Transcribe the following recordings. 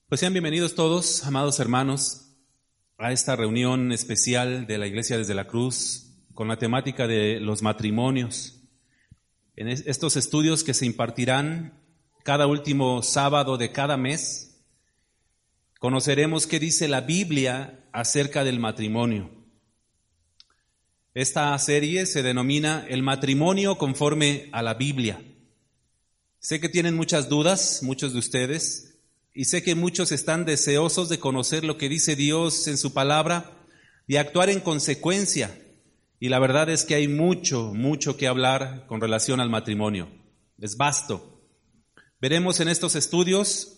Pues sean bienvenidos todos, amados hermanos, a esta reunión especial de la Iglesia desde la Cruz con la temática de los matrimonios. En estos estudios que se impartirán cada último sábado de cada mes, conoceremos qué dice la Biblia acerca del matrimonio. Esta serie se denomina El matrimonio conforme a la Biblia. Sé que tienen muchas dudas, muchos de ustedes, y sé que muchos están deseosos de conocer lo que dice Dios en su palabra y actuar en consecuencia. Y la verdad es que hay mucho que hablar con relación al matrimonio. Es vasto. Veremos en estos estudios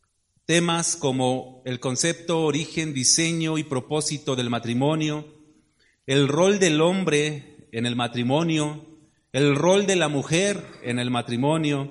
temas como el concepto, origen, diseño y propósito del matrimonio, el rol del hombre en el matrimonio, el rol de la mujer en el matrimonio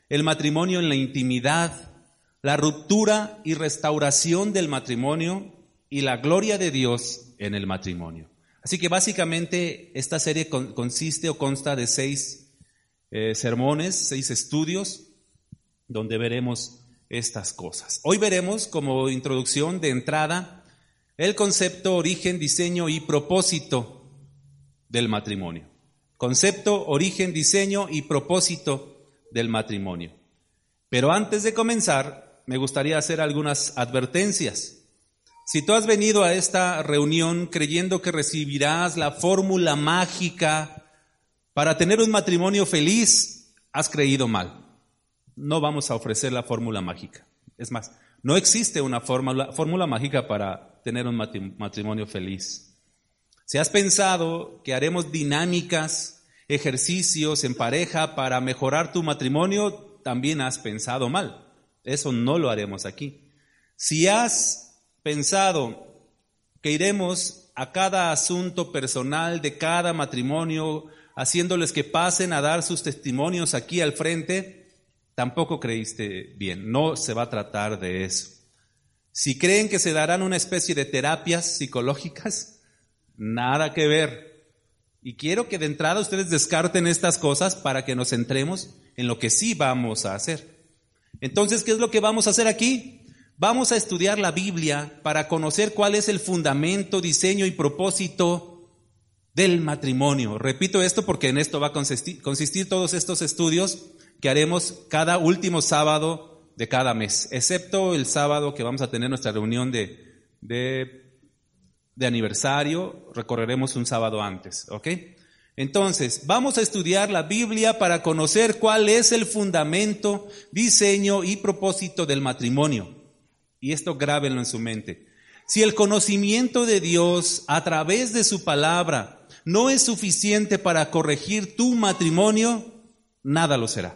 en la intimidad, la ruptura y restauración del matrimonio y la gloria de Dios en el matrimonio. Así que básicamente esta serie consta de 6 sermones, 6 estudios, donde veremos estas cosas. Hoy veremos como introducción de entrada el concepto, origen, diseño y propósito del matrimonio. Concepto, origen, diseño y propósito del matrimonio. Pero antes de comenzar, me gustaría hacer algunas advertencias. Si tú has venido a esta reunión creyendo que recibirás la fórmula mágica para tener un matrimonio feliz, has creído mal. No vamos a ofrecer la fórmula mágica. Es más, no existe una fórmula mágica para tener un matrimonio feliz. Si has pensado que haremos dinámicas, ejercicios en pareja para mejorar tu matrimonio, también has pensado mal. Eso no lo haremos aquí. Si has pensado que iremos a cada asunto personal de cada matrimonio, haciéndoles que pasen a dar sus testimonios aquí al frente, tampoco creíste bien. No se va a tratar de eso. Si creen que se darán una especie de terapias psicológicas, nada que ver. Y quiero que de entrada ustedes descarten estas cosas para que nos centremos en lo que sí vamos a hacer. Entonces, ¿qué es lo que vamos a hacer aquí? Vamos a estudiar la Biblia para conocer cuál es el fundamento, diseño y propósito del matrimonio. Repito esto porque en esto va a consistir todos estos estudios que haremos cada último sábado de cada mes, excepto el sábado que vamos a tener nuestra reunión de aniversario. Recorreremos un sábado antes, ¿ok? Entonces, vamos a estudiar la Biblia para conocer cuál es el fundamento, diseño y propósito del matrimonio. Y esto grábenlo en su mente. Si el conocimiento de Dios a través de su palabra no es suficiente para corregir tu matrimonio, nada lo será.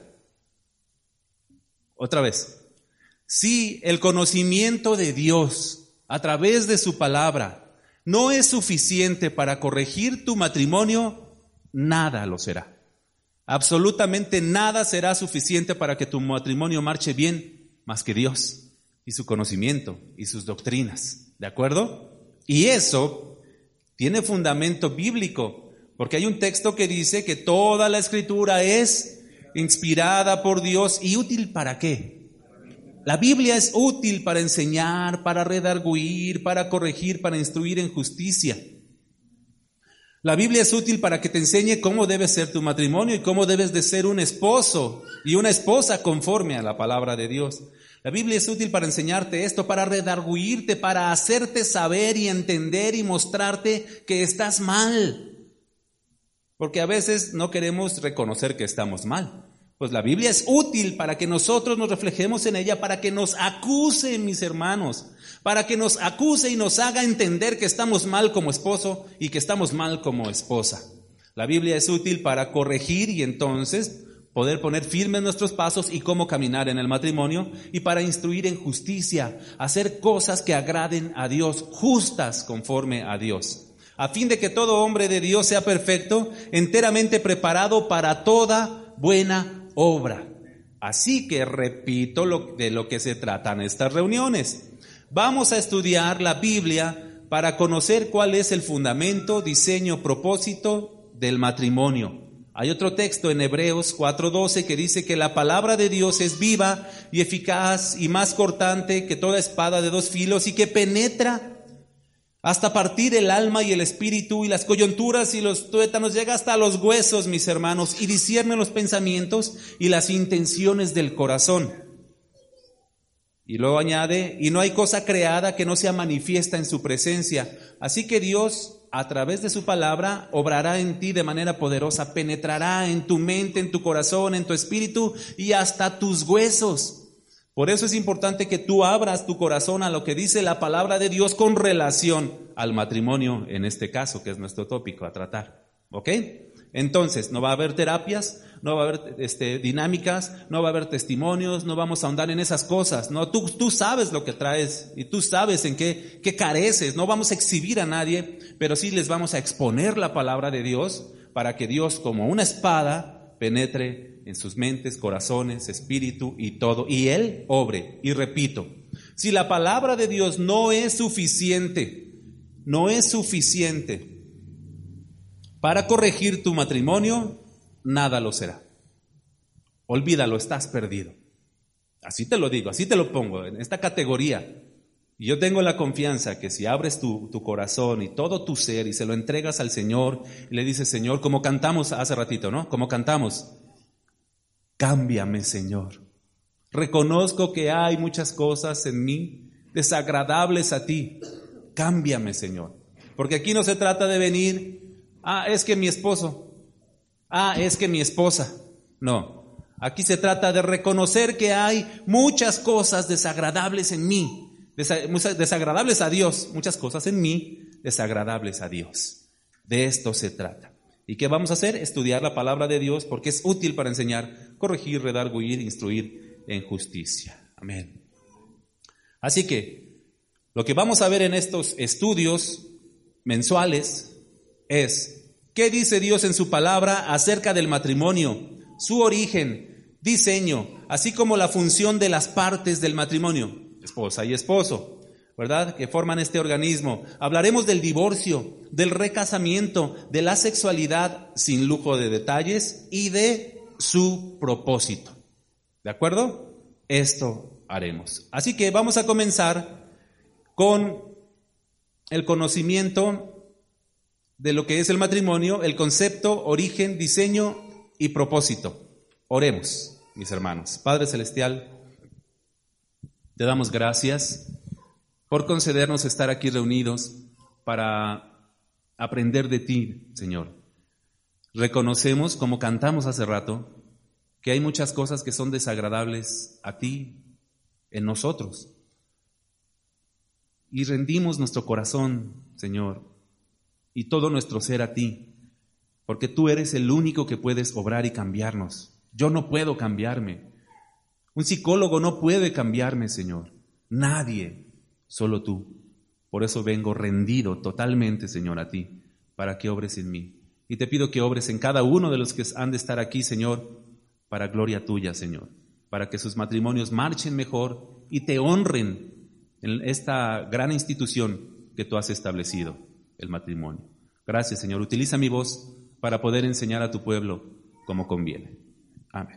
Otra vez. Si el conocimiento de Dios a través de su palabra no es suficiente para corregir tu matrimonio, nada lo será. Absolutamente nada será suficiente para que tu matrimonio marche bien más que Dios y su conocimiento y sus doctrinas. ¿De acuerdo? Y eso tiene fundamento bíblico, porque hay un texto que dice que toda la Escritura es inspirada por Dios y útil ¿para qué? La Biblia es útil para enseñar, para redarguir, para corregir, para instruir en justicia. La Biblia es útil para que te enseñe cómo debe ser tu matrimonio y cómo debes de ser un esposo y una esposa conforme a la palabra de Dios. La Biblia es útil para enseñarte esto, para redarguirte, para hacerte saber y entender y mostrarte que estás mal. Porque a veces no queremos reconocer que estamos mal. Pues la Biblia es útil para que nosotros nos reflejemos en ella, para que nos acuse, mis hermanos, para que nos acuse y nos haga entender que estamos mal como esposo y que estamos mal como esposa. La Biblia es útil para corregir y entonces poder poner firmes nuestros pasos y cómo caminar en el matrimonio, y para instruir en justicia, hacer cosas que agraden a Dios, justas conforme a Dios, a fin de que todo hombre de Dios sea perfecto, enteramente preparado para toda buena obra. Así que repito de lo que se tratan estas reuniones. Vamos a estudiar la Biblia para conocer cuál es el fundamento, diseño, propósito del matrimonio. Hay otro texto en Hebreos 4:12 que dice que la palabra de Dios es viva y eficaz y más cortante que toda espada de dos filos y que penetra hasta partir el alma y el espíritu y las coyunturas y los tuétanos, llega hasta los huesos, mis hermanos, y discierne los pensamientos y las intenciones del corazón. Y luego añade, y no hay cosa creada que no sea manifiesta en su presencia. Así que Dios, a través de su palabra, obrará en ti de manera poderosa, penetrará en tu mente, en tu corazón, en tu espíritu y hasta tus huesos. Por eso es importante que tú abras tu corazón a lo que dice la palabra de Dios con relación al matrimonio, en este caso, que es nuestro tópico a tratar. ¿Ok? Entonces, no va a haber terapias, no va a haber dinámicas, no va a haber testimonios, no vamos a ahondar en esas cosas. No, tú sabes lo que traes y tú sabes en qué careces. No vamos a exhibir a nadie, pero sí les vamos a exponer la palabra de Dios para que Dios, como una espada, penetre en sus mentes, corazones, espíritu y todo, y Él obre. Y repito, si la palabra de Dios no es suficiente para corregir tu matrimonio, nada lo será. Olvídalo, estás perdido. Así te lo digo, así te lo pongo, en esta categoría. Y yo tengo la confianza que si abres tu corazón y todo tu ser y se lo entregas al Señor y le dices, Señor, como cantamos hace ratito, ¿no? Como cantamos, cámbiame, Señor. Reconozco que hay muchas cosas en mí desagradables a ti. Cámbiame, Señor. Porque aquí no se trata de venir, es que mi esposo, es que mi esposa. No, aquí se trata de reconocer que hay muchas cosas desagradables en mí, desagradables a Dios, muchas cosas en mí desagradables a Dios. De esto se trata. ¿Y qué vamos a hacer? Estudiar la palabra de Dios porque es útil para enseñar, corregir, redarguir, instruir en justicia. Amén. Así que lo que vamos a ver en estos estudios mensuales es qué dice Dios en su palabra acerca del matrimonio, su origen, diseño, así como la función de las partes del matrimonio, esposa y esposo, ¿verdad? Que forman este organismo. Hablaremos del divorcio, del recasamiento, de la sexualidad sin lujo de detalles y de su propósito. ¿De acuerdo? Esto haremos. Así que vamos a comenzar con el conocimiento de lo que es el matrimonio, el concepto, origen, diseño y propósito. Oremos, mis hermanos. Padre Celestial, te damos gracias por concedernos estar aquí reunidos para aprender de ti, Señor. Reconocemos, como cantamos hace rato, que hay muchas cosas que son desagradables a ti, en nosotros. Y rendimos nuestro corazón, Señor, y todo nuestro ser a ti, porque tú eres el único que puedes obrar y cambiarnos. Yo no puedo cambiarme. Un psicólogo no puede cambiarme, Señor. Nadie, solo tú. Por eso vengo rendido totalmente, Señor, a ti, para que obres en mí. Y te pido que obres en cada uno de los que han de estar aquí, Señor, para gloria tuya, Señor, para que sus matrimonios marchen mejor y te honren en esta gran institución que tú has establecido, el matrimonio. Gracias, Señor. Utiliza mi voz para poder enseñar a tu pueblo como conviene. Amén.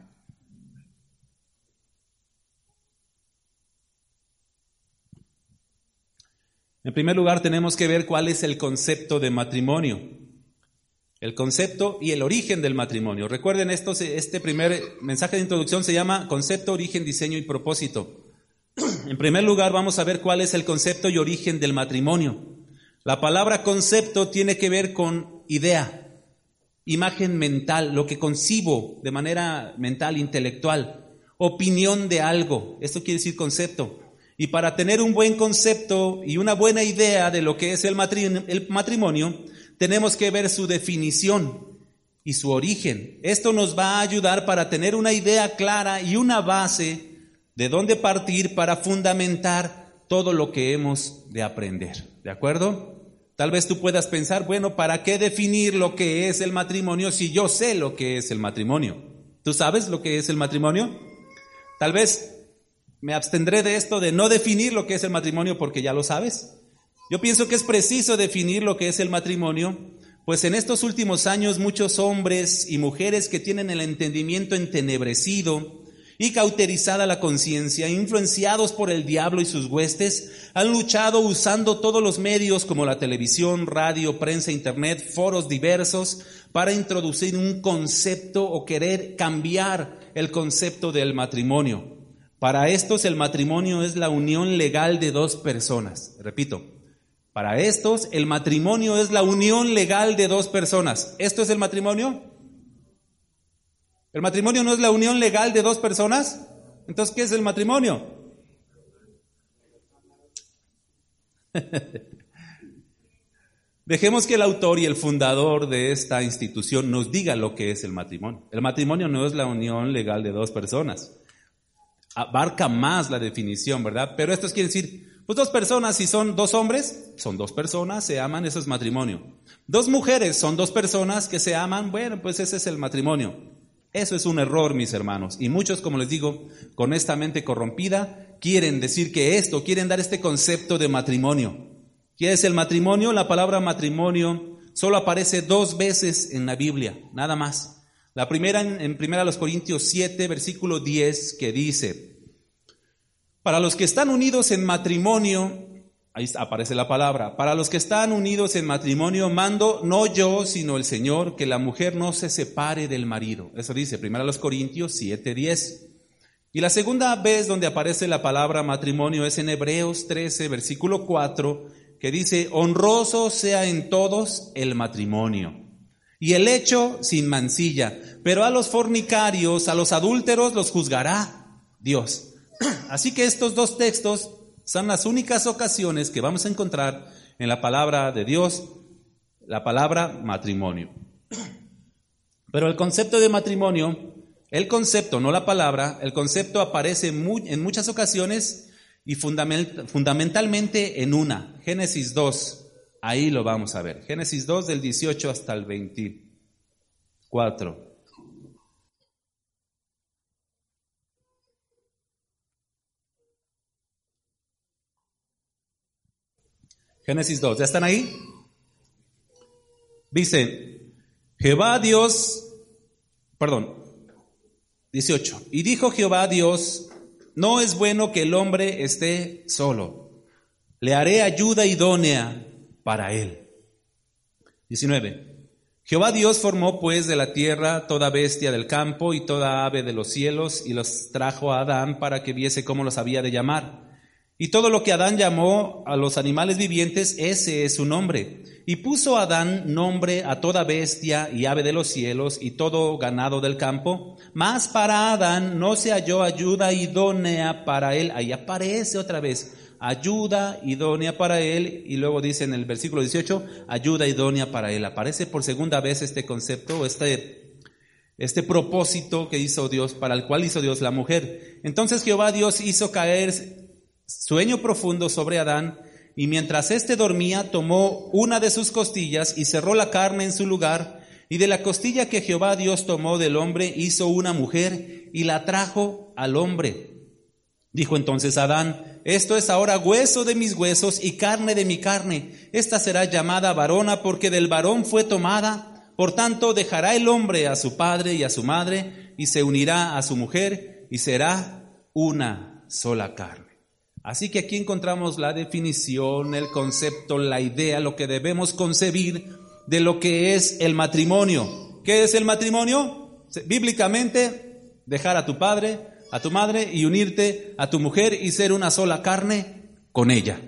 En primer lugar, tenemos que ver cuál es el concepto de matrimonio. El concepto y el origen del matrimonio. Recuerden, este primer mensaje de introducción se llama concepto, origen, diseño y propósito. En primer lugar, vamos a ver cuál es el concepto y origen del matrimonio. La palabra concepto tiene que ver con idea, imagen mental, lo que concibo de manera mental, intelectual, opinión de algo. Esto quiere decir concepto. Y para tener un buen concepto y una buena idea de lo que es el matrimonio, tenemos que ver su definición y su origen. Esto nos va a ayudar para tener una idea clara y una base de dónde partir para fundamentar todo lo que hemos de aprender. ¿De acuerdo? Tal vez tú puedas pensar, bueno, ¿para qué definir lo que es el matrimonio si yo sé lo que es el matrimonio? ¿Tú sabes lo que es el matrimonio? Tal vez me abstendré de esto de no definir lo que es el matrimonio porque ya lo sabes. Yo pienso que es preciso definir lo que es el matrimonio Pues en estos últimos años muchos hombres y mujeres que tienen el entendimiento entenebrecido y cauterizada la conciencia, influenciados por el diablo y sus huestes, han luchado usando todos los medios como la televisión, radio, prensa, internet, foros diversos, para introducir un concepto o querer cambiar el concepto del matrimonio. Para estos el matrimonio es la unión legal de dos personas. Repito, para estos el matrimonio es la unión legal de dos personas. ¿Esto es el matrimonio? ¿El matrimonio no es la unión legal de dos personas? Entonces, ¿qué es el matrimonio? Dejemos que el autor y el fundador de esta institución nos diga lo que es el matrimonio. El matrimonio no es la unión legal de dos personas. Abarca más la definición, ¿verdad? Pero esto quiere decir, pues dos personas, si son dos hombres, son dos personas, se aman, eso es matrimonio. Dos mujeres, son dos personas que se aman, bueno, pues ese es el matrimonio. Eso es un error, mis hermanos. Y muchos, como les digo, con esta mente corrompida, quieren decir que quieren dar este concepto de matrimonio. ¿Qué es el matrimonio? La palabra matrimonio solo aparece 2 veces en la Biblia, nada más. La primera en 1 Corintios 7, versículo 10, que dice: para los que están unidos en matrimonio, ahí aparece la palabra, para los que están unidos en matrimonio, mando, no yo, sino el Señor, que la mujer no se separe del marido. Eso dice 1 Corintios 7, 10. Y la segunda vez donde aparece la palabra matrimonio es en Hebreos 13, versículo 4, que dice: honroso sea en todos el matrimonio, y el hecho sin mancilla, pero a los fornicarios, a los adúlteros los juzgará Dios. Así que estos 2 textos son las únicas ocasiones que vamos a encontrar en la palabra de Dios, la palabra matrimonio. Pero el concepto de matrimonio, el concepto, no la palabra, el concepto aparece en muchas ocasiones y fundamentalmente en una, Génesis 2, ahí lo vamos a ver. Génesis 2 del 18 hasta el 24. Génesis 2, ¿ya están ahí? Dice, 18. Y dijo Jehová Dios: no es bueno que el hombre esté solo, le haré ayuda idónea para él. 19. Jehová Dios formó pues de la tierra toda bestia del campo y toda ave de los cielos, y los trajo a Adán para que viese cómo los había de llamar. Y todo lo que Adán llamó a los animales vivientes, ese es su nombre. Y puso Adán nombre a toda bestia y ave de los cielos y todo ganado del campo. Mas para Adán no se halló ayuda idónea para él. Ahí aparece otra vez, ayuda idónea para él. Y luego dice en el versículo 18, ayuda idónea para él. Aparece por segunda vez este concepto, este propósito que hizo Dios, para el cual hizo Dios la mujer. Entonces Jehová Dios hizo caer sueño profundo sobre Adán, y mientras éste dormía, tomó una de sus costillas y cerró la carne en su lugar, y de la costilla que Jehová Dios tomó del hombre, hizo una mujer y la trajo al hombre. Dijo entonces Adán: esto es ahora hueso de mis huesos y carne de mi carne. Esta será llamada varona, porque del varón fue tomada. Por tanto, dejará el hombre a su padre y a su madre, y se unirá a su mujer, y será una sola carne. Así que aquí encontramos la definición, el concepto, la idea, lo que debemos concebir de lo que es el matrimonio. ¿Qué es el matrimonio? Bíblicamente, dejar a tu padre, a tu madre y unirte a tu mujer y ser una sola carne con ella.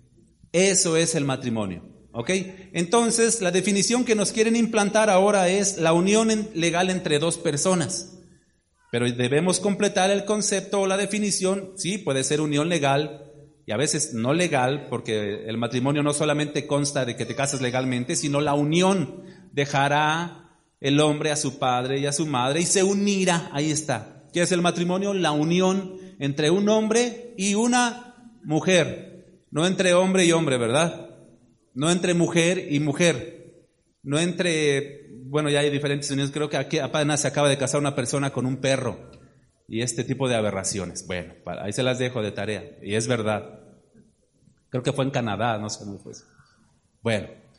Eso es el matrimonio, ¿ok? Entonces, la definición que nos quieren implantar ahora es la unión legal entre 2 personas. Pero debemos completar el concepto o la definición. Sí, puede ser unión legal y a veces no legal, porque el matrimonio no solamente consta de que te casas legalmente, sino la unión. Dejará el hombre a su padre y a su madre y se unirá. Ahí está. ¿Qué es el matrimonio? La unión entre un hombre y una mujer. No entre hombre y hombre, ¿verdad? No entre mujer y mujer. No entre... Bueno, ya hay diferentes uniones. Creo que aquí apenas se acaba de casar una persona con un perro y este tipo de aberraciones. Bueno, ahí se las dejo de tarea. Y es verdad. Creo que fue en Canadá, no sé cómo fue eso. Bueno,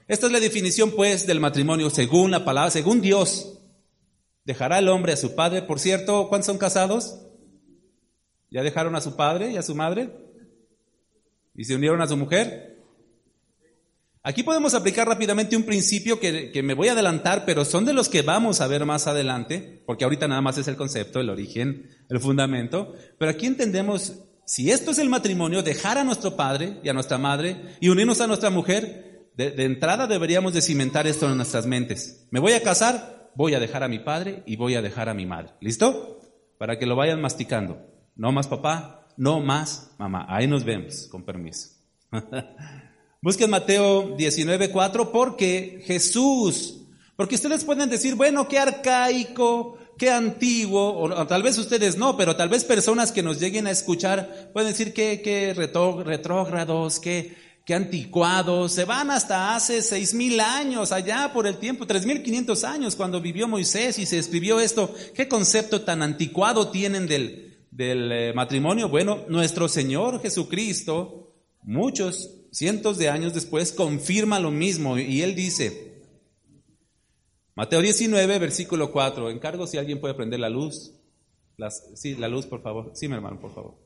Esta es la definición, pues, del matrimonio según la palabra, según Dios. Dejará el hombre a su padre. Por cierto, ¿cuántos son casados? ¿Ya dejaron a su padre y a su madre? ¿Y se unieron a su mujer? Aquí podemos aplicar rápidamente un principio que me voy a adelantar, pero son de los que vamos a ver más adelante, porque ahorita nada más es el concepto, el origen, el fundamento. Pero aquí entendemos, si esto es el matrimonio, dejar a nuestro padre y a nuestra madre y unirnos a nuestra mujer, de entrada deberíamos de cimentar esto en nuestras mentes. Me voy a casar, voy a dejar a mi padre y voy a dejar a mi madre. ¿Listo? Para que lo vayan masticando. No más papá, no más mamá. Ahí nos vemos, con permiso. Busquen Mateo 19:4 porque ustedes pueden decir, bueno, qué arcaico, qué antiguo, o tal vez ustedes no, pero tal vez personas que nos lleguen a escuchar pueden decir que retrógrados, que anticuados, se van hasta hace 6,000 años, allá por el tiempo, 3,500 años cuando vivió Moisés y se escribió esto. ¿Qué concepto tan anticuado tienen del matrimonio? Bueno, nuestro Señor Jesucristo, cientos de años después, confirma lo mismo, y Él dice, Mateo 19, versículo 4, encargo si alguien puede prender la luz, la luz, por favor, sí, mi hermano, por favor.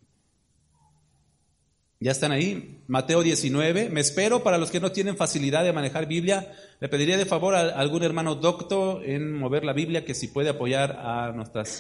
¿Ya están ahí? Mateo 19, me espero, para los que no tienen facilidad de manejar Biblia, le pediría de favor a algún hermano docto en mover la Biblia, que si puede apoyar a nuestras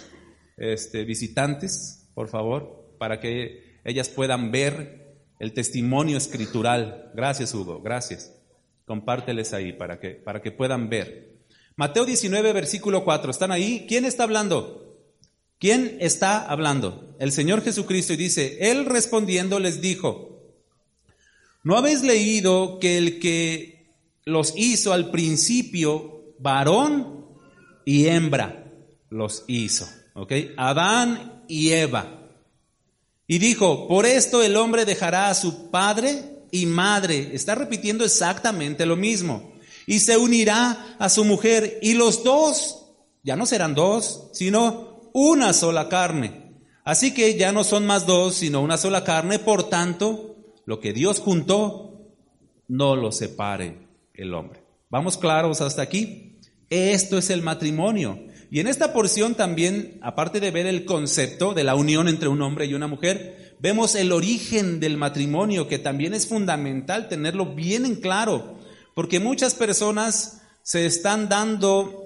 visitantes, por favor, para que ellas puedan ver el testimonio escritural. Gracias, Hugo, gracias. Compárteles ahí para que puedan ver. Mateo 19, versículo 4, ¿están ahí? ¿Quién está hablando? ¿Quién está hablando? El Señor Jesucristo, y dice, Él respondiendo les dijo, ¿no habéis leído que el que los hizo al principio, varón y hembra, los hizo? ¿Ok? Adán y Eva. Y dijo, por esto el hombre dejará a su padre y madre. Está repitiendo exactamente lo mismo. Y se unirá a su mujer. Y los dos, ya no serán dos, sino una sola carne. Así que ya no son más dos, sino una sola carne. Por tanto, lo que Dios juntó, no lo separe el hombre. ¿Vamos claros hasta aquí? Esto es el matrimonio. Y en esta porción también, aparte de ver el concepto de la unión entre un hombre y una mujer, vemos el origen del matrimonio, que también es fundamental tenerlo bien en claro, porque muchas personas se están dando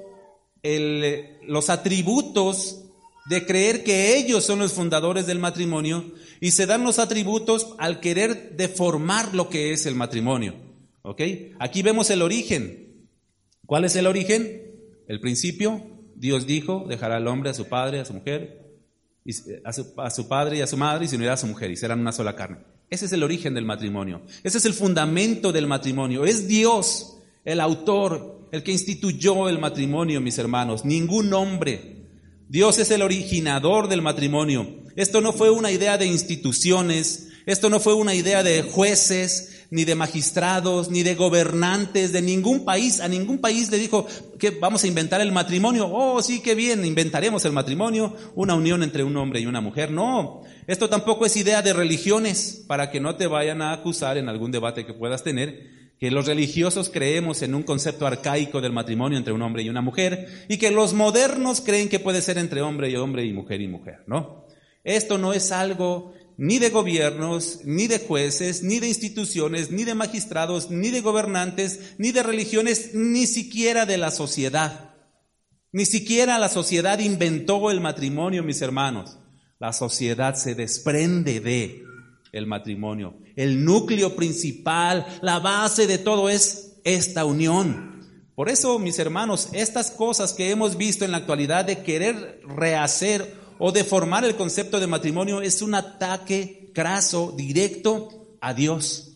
los atributos de creer que ellos son los fundadores del matrimonio, y se dan los atributos al querer deformar lo que es el matrimonio. ¿Ok? Aquí vemos el origen. ¿Cuál es el origen? El principio. Dios dijo, dejará al hombre a su padre, a su mujer, a su padre y a su madre, y se unirá a su mujer, y serán una sola carne. Ese es el origen del matrimonio. Ese es el fundamento del matrimonio. Es Dios, el autor, el que instituyó el matrimonio, mis hermanos. Ningún hombre. Dios es el originador del matrimonio. Esto no fue una idea de instituciones, esto no fue una idea de jueces, ni de magistrados, ni de gobernantes de ningún país. A ningún país le dijo que vamos a inventar el matrimonio. Oh, sí, qué bien, inventaremos el matrimonio, una unión entre un hombre y una mujer. No, esto tampoco es idea de religiones, para que no te vayan a acusar en algún debate que puedas tener, que los religiosos creemos en un concepto arcaico del matrimonio entre un hombre y una mujer, y que los modernos creen que puede ser entre hombre y mujer, ¿no? Esto no es algo ni de gobiernos, ni de jueces, ni de instituciones, ni de magistrados, ni de gobernantes, ni de religiones, ni siquiera de la sociedad. Ni siquiera la sociedad inventó el matrimonio, mis hermanos. La sociedad se desprende de el matrimonio. El núcleo principal, la base de todo es esta unión. Por eso, mis hermanos, estas cosas que hemos visto en la actualidad de querer rehacer o deformar el concepto de matrimonio es un ataque craso, directo a Dios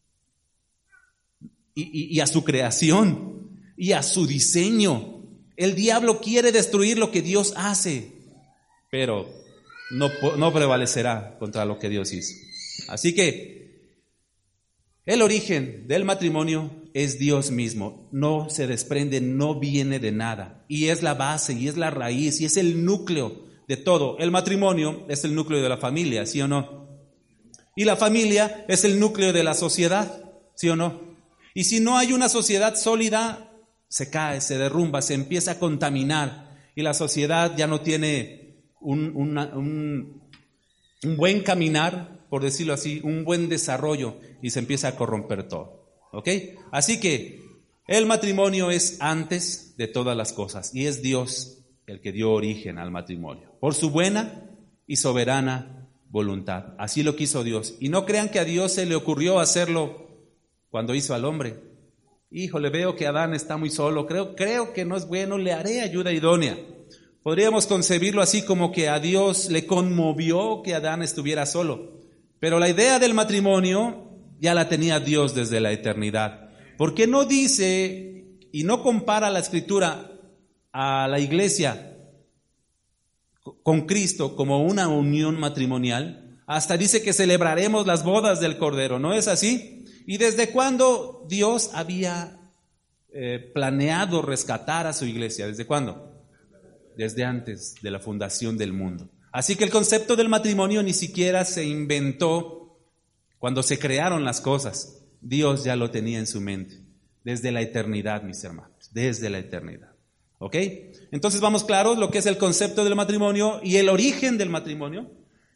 y a su creación y a su diseño. El diablo quiere destruir lo que Dios hace, pero no prevalecerá contra lo que Dios hizo. Así que el origen del matrimonio es Dios mismo, no se desprende, no viene de nada, y es la base, y es la raíz, y es el núcleo de todo. El matrimonio es el núcleo de la familia, ¿sí o no? Y la familia es el núcleo de la sociedad, ¿sí o no? Y si no hay una sociedad sólida, se cae, se derrumba, se empieza a contaminar y la sociedad ya no tiene un buen caminar, por decirlo así, un buen desarrollo y se empieza a corromper todo. ¿Ok? Así que el matrimonio es antes de todas las cosas y es Dios el que dio origen al matrimonio, por su buena y soberana voluntad. Así lo quiso Dios. Y no crean que a Dios se le ocurrió hacerlo cuando hizo al hombre. Híjole, veo que Adán está muy solo, creo que no es bueno, le haré ayuda idónea. Podríamos concebirlo así como que a Dios le conmovió que Adán estuviera solo. Pero la idea del matrimonio ya la tenía Dios desde la eternidad. ¿Por qué no dice y no compara la Escritura a la iglesia con Cristo como una unión matrimonial? Hasta dice que celebraremos las bodas del Cordero, ¿no es así? ¿Y desde cuándo Dios había planeado rescatar a su iglesia? ¿Desde cuándo? Desde antes de la fundación del mundo. Así que el concepto del matrimonio ni siquiera se inventó cuando se crearon las cosas. Dios ya lo tenía en su mente, desde la eternidad, mis hermanos, desde la eternidad. ¿Ok? Entonces vamos claros lo que es el concepto del matrimonio y el origen del matrimonio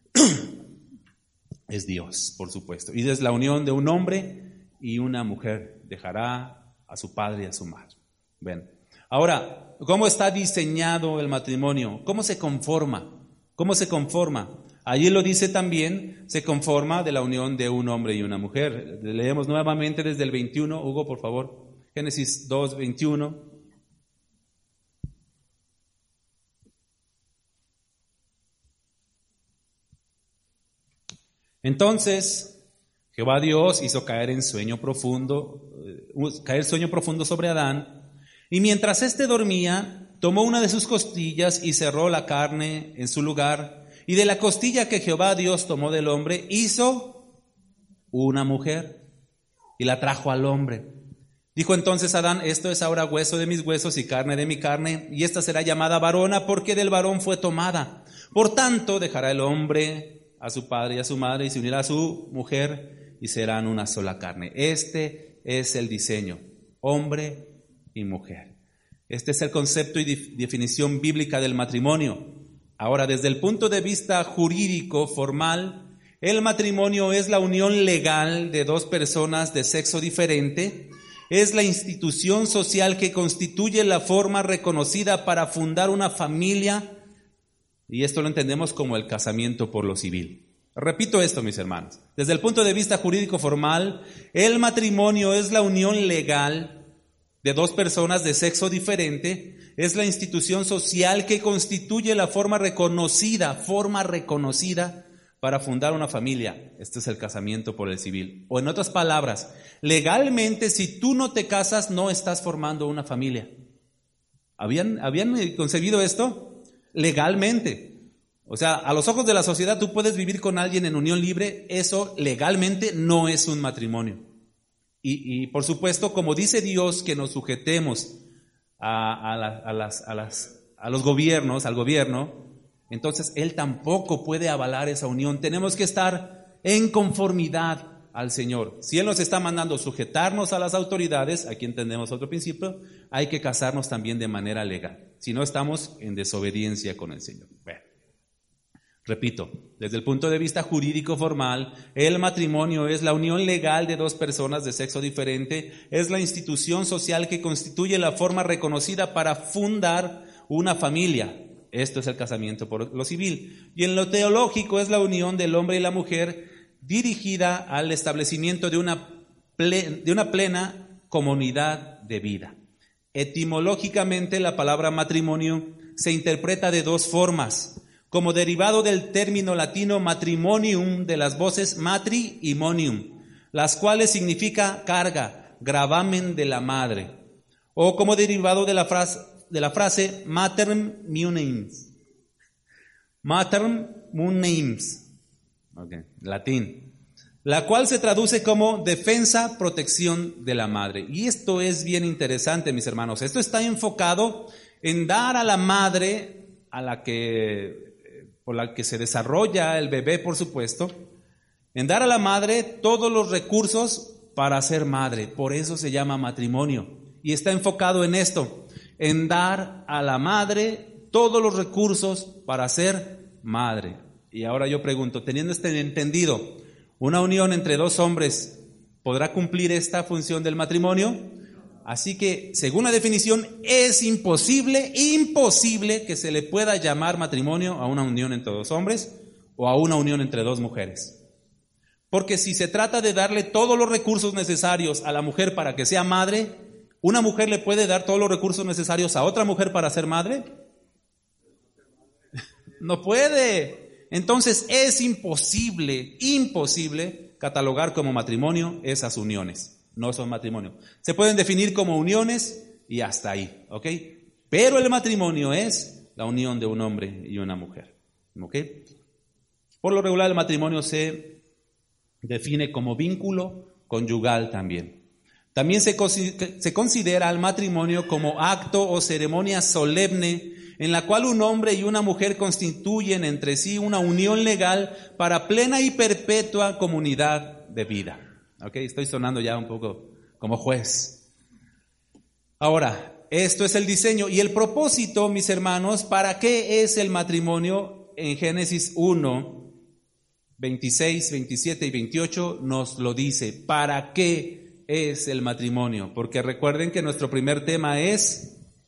es Dios, por supuesto. Y es la unión de un hombre y una mujer. Dejará a su padre y a su madre. Ven. Ahora, ¿cómo está diseñado el matrimonio? ¿Cómo se conforma? ¿Cómo se conforma? Allí lo dice también, se conforma de la unión de un hombre y una mujer. Leemos nuevamente desde el 21, Hugo, por favor. Génesis 2, 21. Entonces, Jehová Dios hizo caer sueño profundo sobre Adán, y mientras éste dormía, tomó una de sus costillas y cerró la carne en su lugar, y de la costilla que Jehová Dios tomó del hombre, hizo una mujer, y la trajo al hombre. Dijo entonces Adán: esto es ahora hueso de mis huesos y carne de mi carne, y esta será llamada varona, porque del varón fue tomada. Por tanto, dejará el hombre a su padre y a su madre, y se unirá a su mujer, y serán una sola carne. Este es el diseño, hombre y mujer. Este es el concepto y definición bíblica del matrimonio. Ahora, desde el punto de vista jurídico, formal, el matrimonio es la unión legal de dos personas de sexo diferente, es la institución social que constituye la forma reconocida para fundar una familia. Y esto lo entendemos como el casamiento por lo civil. Repito esto, mis hermanos. Desde el punto de vista jurídico formal, el matrimonio es la unión legal de dos personas de sexo diferente, es la institución social que constituye la forma reconocida para fundar una familia. Este es el casamiento por el civil. O en otras palabras, legalmente, si tú no te casas, no estás formando una familia. ¿Habían concebido esto? Legalmente. O sea, a los ojos de la sociedad tú puedes vivir con alguien en unión libre, eso legalmente no es un matrimonio. Y por supuesto, como dice Dios que nos sujetemos a los gobiernos, al gobierno, entonces Él tampoco puede avalar esa unión. Tenemos que estar en conformidad al Señor. Si Él nos está mandando sujetarnos a las autoridades, aquí entendemos otro principio, hay que casarnos también de manera legal. Si no, estamos en desobediencia con el Señor. Bueno, repito, desde el punto de vista jurídico formal, el matrimonio es la unión legal de dos personas de sexo diferente, es la institución social que constituye la forma reconocida para fundar una familia. Esto es el casamiento por lo civil. Y en lo teológico es la unión del hombre y la mujer dirigida al establecimiento de una plena comunidad de vida. Etimológicamente, la palabra matrimonio se interpreta de dos formas, como derivado del término latino matrimonium, de las voces matri y monium, las cuales significa carga, gravamen de la madre, o como derivado de la frase materm muneins. Materm muneins. Okay, latín, la cual se traduce como defensa, protección de la madre. Y esto es bien interesante, mis hermanos. Esto está enfocado en dar a la madre, por la que se desarrolla el bebé, por supuesto, en dar a la madre todos los recursos para ser madre. Por eso se llama matrimonio. Y está enfocado en esto, en dar a la madre todos los recursos para ser madre. Y ahora yo pregunto, teniendo este entendido, ¿una unión entre dos hombres podrá cumplir esta función del matrimonio? Así que, según la definición, es imposible que se le pueda llamar matrimonio a una unión entre dos hombres o a una unión entre dos mujeres. Porque si se trata de darle todos los recursos necesarios a la mujer para que sea madre, ¿una mujer le puede dar todos los recursos necesarios a otra mujer para ser madre? No puede. Entonces es imposible catalogar como matrimonio esas uniones. No son matrimonio. Se pueden definir como uniones y hasta ahí, ¿ok? Pero el matrimonio es la unión de un hombre y una mujer, ¿ok? Por lo regular el matrimonio se define como vínculo conyugal también. También se considera al matrimonio como acto o ceremonia solemne en la cual un hombre y una mujer constituyen entre sí una unión legal para plena y perpetua comunidad de vida. ¿Ok? Estoy sonando ya un poco como juez. Ahora, esto es el diseño y el propósito, mis hermanos. ¿Para qué es el matrimonio? En Génesis 1, 26, 27 y 28 nos lo dice. ¿Para qué es el matrimonio? Porque recuerden que nuestro primer tema es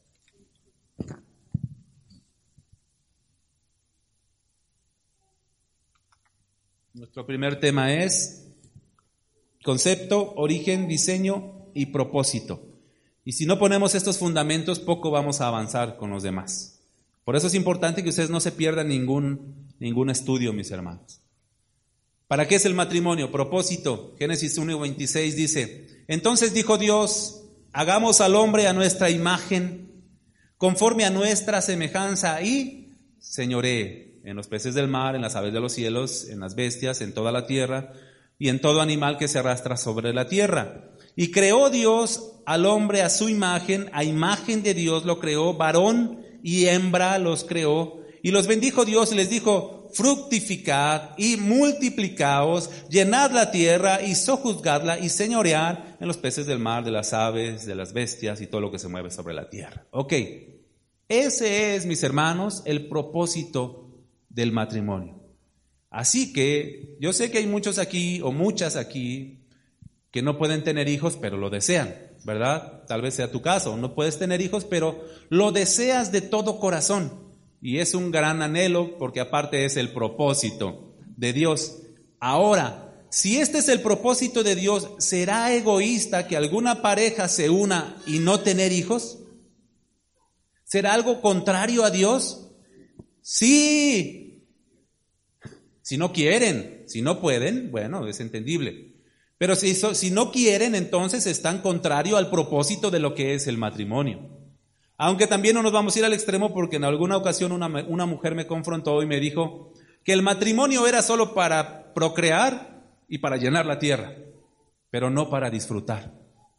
concepto, origen, diseño y propósito. Y si no ponemos estos fundamentos, poco vamos a avanzar con los demás. Por eso es importante que ustedes no se pierdan ningún estudio, mis hermanos. ¿Para qué es el matrimonio? Propósito. Génesis 1:26 dice: entonces dijo Dios, hagamos al hombre a nuestra imagen, conforme a nuestra semejanza, y señoree en los peces del mar, en las aves de los cielos, en las bestias, en toda la tierra, y en todo animal que se arrastra sobre la tierra. Y creó Dios al hombre a su imagen, a imagen de Dios lo creó, varón y hembra los creó, y los bendijo Dios y les dijo: fructificad y multiplicaos, llenad la tierra y sojuzgadla y señoread en los peces del mar, de las aves, de las bestias y todo lo que se mueve sobre la tierra. Ok, ese es, mis hermanos, el propósito del matrimonio. Así que yo sé que hay muchos aquí o muchas aquí que no pueden tener hijos, pero lo desean, ¿verdad? Tal vez sea tu caso, no puedes tener hijos, pero lo deseas de todo corazón. Y es un gran anhelo porque aparte es el propósito de Dios. Ahora, si este es el propósito de Dios, ¿será egoísta que alguna pareja se una y no tener hijos? ¿Será algo contrario a Dios? Sí. Si no quieren, si no pueden, bueno, es entendible. Pero si no quieren, entonces están contrario al propósito de lo que es el matrimonio. Aunque también no nos vamos a ir al extremo, porque en alguna ocasión una mujer me confrontó y me dijo que el matrimonio era solo para procrear y para llenar la tierra, pero no para disfrutar.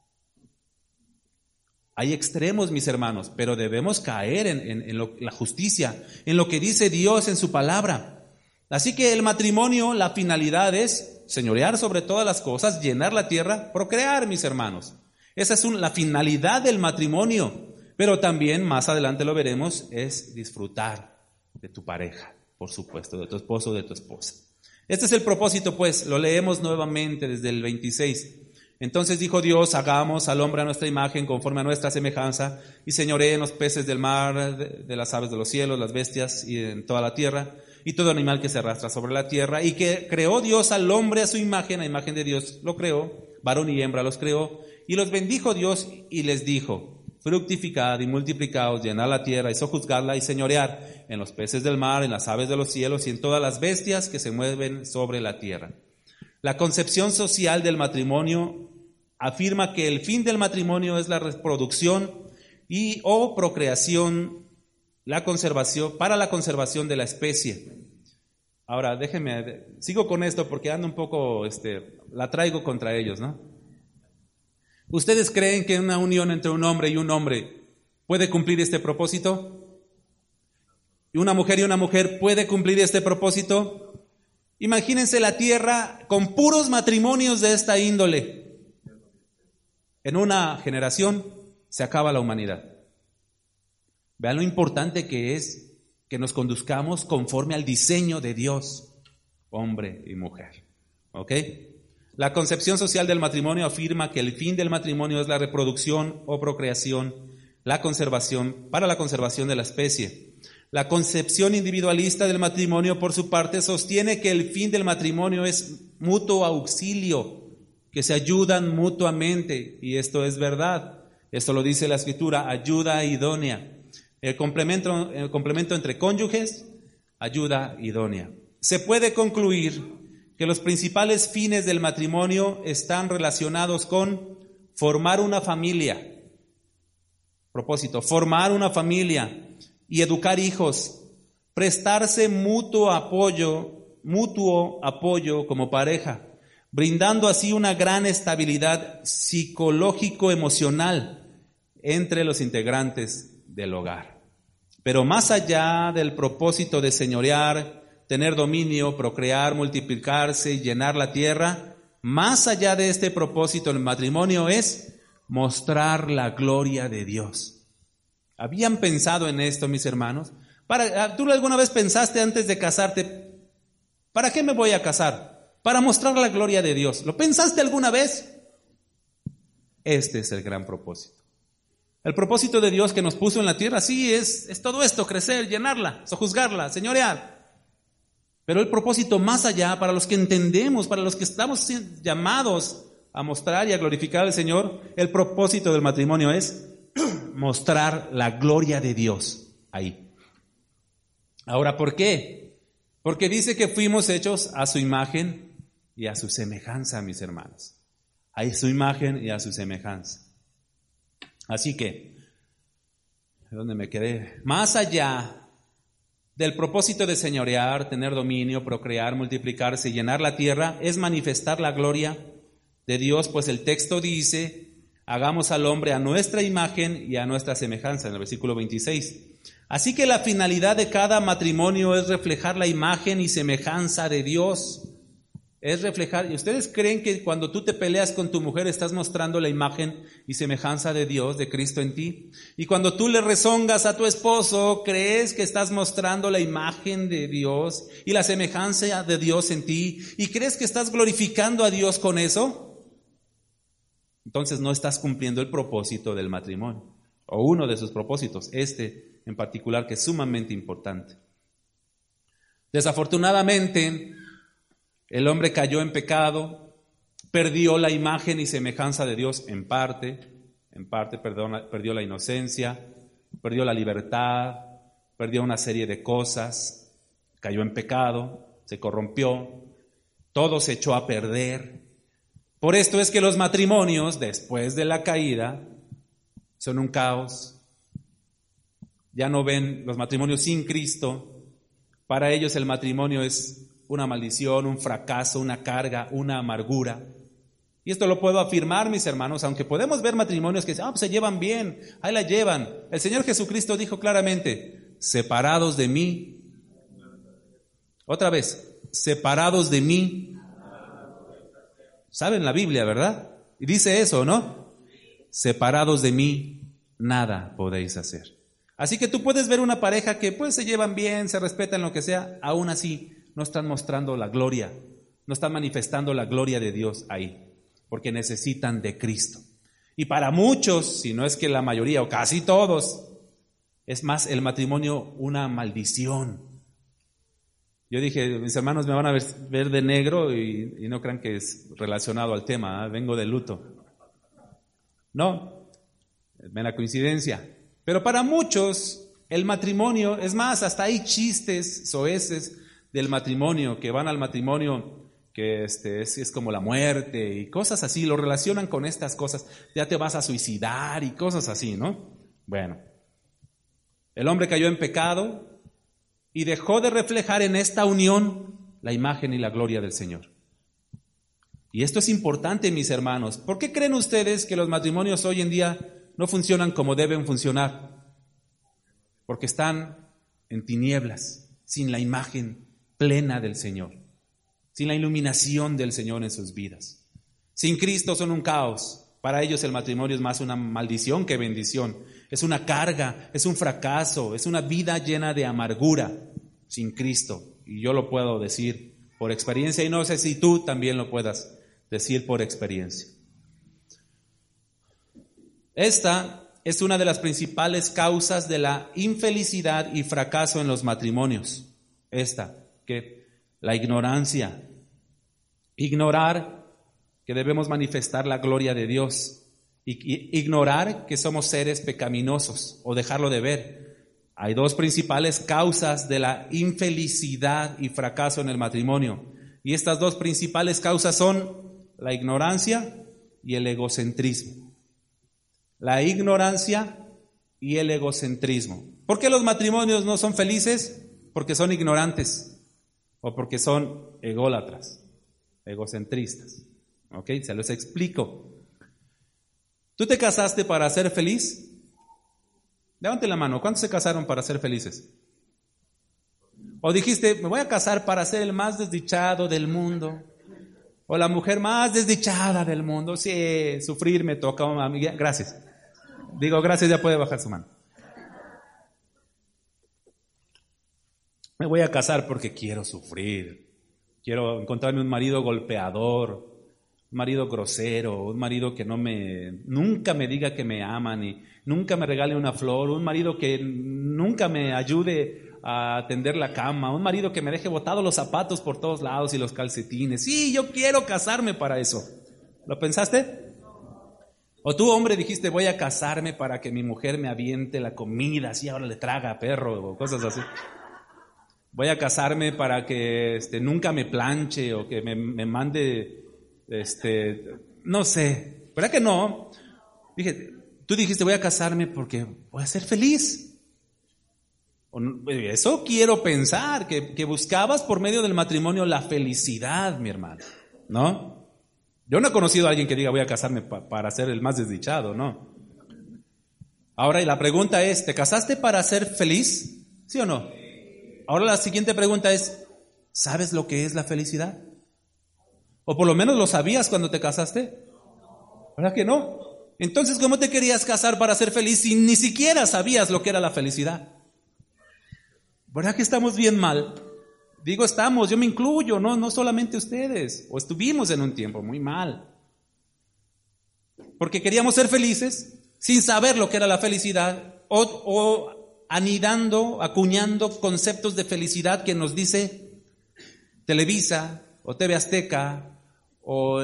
Hay extremos, mis hermanos, pero debemos caer en la justicia, en lo que dice Dios en su palabra. Así que el matrimonio, la finalidad es señorear sobre todas las cosas, llenar la tierra, procrear, mis hermanos. Esa es la finalidad del matrimonio. Pero también, más adelante lo veremos, es disfrutar de tu pareja, por supuesto, de tu esposo o de tu esposa. Este es el propósito, pues, lo leemos nuevamente desde el 26. Entonces dijo Dios: hagamos al hombre a nuestra imagen, conforme a nuestra semejanza, y señoree en los peces del mar, de las aves de los cielos, las bestias y en toda la tierra, y todo animal que se arrastra sobre la tierra. Y que creó Dios al hombre a su imagen, a imagen de Dios lo creó, varón y hembra los creó, y los bendijo Dios y les dijo: fructificad y multiplicaos, llenad la tierra y sojuzgadla y señorear en los peces del mar, en las aves de los cielos y en todas las bestias que se mueven sobre la tierra. La concepción social del matrimonio afirma que el fin del matrimonio es la reproducción y o procreación, para la conservación de la especie. Ahora, sigo con esto porque ando un poco, la traigo contra ellos, ¿no? ¿Ustedes creen que una unión entre un hombre y un hombre puede cumplir este propósito? ¿Y una mujer puede cumplir este propósito? Imagínense la tierra con puros matrimonios de esta índole. En una generación se acaba la humanidad. Vean lo importante que es que nos conduzcamos conforme al diseño de Dios, hombre y mujer. ¿Ok? La concepción social del matrimonio afirma que el fin del matrimonio es la reproducción o procreación, para la conservación de la especie. La concepción individualista del matrimonio, por su parte, sostiene que el fin del matrimonio es mutuo auxilio, que se ayudan mutuamente, y esto es verdad. Esto lo dice la Escritura, ayuda idónea. El complemento entre cónyuges, ayuda idónea. Se puede concluir que los principales fines del matrimonio están relacionados con formar una familia. Propósito, formar una familia y educar hijos, prestarse mutuo apoyo como pareja, brindando así una gran estabilidad psicológico-emocional entre los integrantes del hogar. Pero más allá del propósito de señorear, tener dominio, procrear, multiplicarse y llenar la tierra, más allá de este propósito, el matrimonio es mostrar la gloria de Dios. ¿Habían pensado en esto, mis hermanos? ¿Tú alguna vez pensaste antes de casarte, ¿para qué me voy a casar? Para mostrar la gloria de Dios. ¿Lo pensaste alguna vez? Este es el gran propósito. El propósito de Dios que nos puso en la tierra, sí, es todo esto, crecer, llenarla, sojuzgarla, señorear. Pero el propósito más allá, para los que entendemos, para los que estamos llamados a mostrar y a glorificar al Señor, el propósito del matrimonio es mostrar la gloria de Dios ahí. Ahora, ¿por qué? Porque dice que fuimos hechos a su imagen y a su semejanza, mis hermanos. A su imagen y a su semejanza. Así que, ¿dónde me quedé? Más allá del propósito de señorear, tener dominio, procrear, multiplicarse y llenar la tierra, es manifestar la gloria de Dios, pues el texto dice, hagamos al hombre a nuestra imagen y a nuestra semejanza, en el versículo 26. Así que la finalidad de cada matrimonio es reflejar la imagen y semejanza de Dios. Es reflejar, ¿y ustedes creen que cuando tú te peleas con tu mujer estás mostrando la imagen y semejanza de Dios, de Cristo en ti? Y cuando tú le rezongas a tu esposo, ¿crees que estás mostrando la imagen de Dios y la semejanza de Dios en ti? ¿Y crees que estás glorificando a Dios con eso? Entonces no estás cumpliendo el propósito del matrimonio, o uno de sus propósitos, este en particular, que es sumamente importante. Desafortunadamente, el hombre cayó en pecado, perdió la imagen y semejanza de Dios en parte, perdió la inocencia, perdió la libertad, perdió una serie de cosas, cayó en pecado, se corrompió, todo se echó a perder. Por esto es que los matrimonios, después de la caída, son un caos. Ya no ven los matrimonios sin Cristo. Para ellos el matrimonio es una maldición, un fracaso, una carga, una amargura. Y esto lo puedo afirmar, mis hermanos, aunque podemos ver matrimonios que pues se llevan bien, ahí la llevan. El Señor Jesucristo dijo claramente, separados de mí. Otra vez, separados de mí. ¿Saben la Biblia, verdad? Y dice eso, ¿no? Separados de mí, nada podéis hacer. Así que tú puedes ver una pareja que pues se llevan bien, se respetan, lo que sea, aún así no están mostrando la gloria, no están manifestando la gloria de Dios ahí, porque necesitan de Cristo. Y para muchos, si no es que la mayoría o casi todos, es más el matrimonio una maldición. Yo dije, mis hermanos me van a ver de negro y no crean que es relacionado al tema, ¿eh? Vengo de luto. No, es mera coincidencia. Pero para muchos el matrimonio, es más, hasta hay chistes soeces del matrimonio, que van al matrimonio, que es como la muerte y cosas así, lo relacionan con estas cosas, ya te vas a suicidar y cosas así, ¿no? Bueno, el hombre cayó en pecado y dejó de reflejar en esta unión la imagen y la gloria del Señor. Y esto es importante, mis hermanos. ¿Por qué creen ustedes que los matrimonios hoy en día no funcionan como deben funcionar? Porque están en tinieblas, sin la imagen plena del Señor, sin la iluminación del Señor en sus vidas. Sin Cristo son un caos. Para ellos el matrimonio es más una maldición que bendición. Es una carga, es un fracaso, es una vida llena de amargura sin Cristo. Y yo lo puedo decir por experiencia y no sé si tú también lo puedas decir por experiencia. Esta es una de las principales causas de la infelicidad y fracaso en los matrimonios. Que la ignorancia. Ignorar que debemos manifestar la gloria de Dios. Ignorar que somos seres pecaminosos o dejarlo de ver. Hay dos principales causas de la infelicidad y fracaso en el matrimonio. Y estas dos principales causas son la ignorancia y el egocentrismo. La ignorancia y el egocentrismo. ¿Por qué los matrimonios no son felices? Porque son ignorantes o porque son ególatras, egocentristas. ¿Ok? Se los explico. ¿Tú te casaste para ser feliz? Levante la mano. ¿Cuántos se casaron para ser felices? ¿O dijiste, me voy a casar para ser el más desdichado del mundo? ¿O la mujer más desdichada del mundo? Sí, sufrir me toca. Gracias. Digo, gracias, ya puede bajar su mano. Me voy a casar porque quiero sufrir. Quiero encontrarme un marido golpeador, un marido grosero, un marido que nunca me diga que me ama, ni nunca me regale una flor, un marido que nunca me ayude a tender la cama, un marido que me deje botados los zapatos por todos lados y los calcetines. Sí, yo quiero casarme para eso. ¿Lo pensaste? O tú, hombre, dijiste, voy a casarme para que mi mujer me aviente la comida, así ahora le traga perro o cosas así. Voy a casarme para que nunca me planche o que me mande, no sé. ¿Verdad que no? Tú dijiste, voy a casarme porque voy a ser feliz. Eso quiero pensar, que buscabas por medio del matrimonio la felicidad, mi hermano, ¿no? Yo no he conocido a alguien que diga voy a casarme para ser el más desdichado, ¿no? Ahora, y la pregunta es, ¿te casaste para ser feliz? ¿Sí o no? Ahora la siguiente pregunta es, ¿sabes lo que es la felicidad? ¿O por lo menos lo sabías cuando te casaste? ¿Verdad que no? Entonces, ¿cómo te querías casar para ser feliz si ni siquiera sabías lo que era la felicidad? ¿Verdad que estamos bien mal? Digo estamos, yo me incluyo, no solamente ustedes. O estuvimos en un tiempo muy mal. Porque queríamos ser felices sin saber lo que era la felicidad o anidando, acuñando conceptos de felicidad que nos dice Televisa o TV Azteca o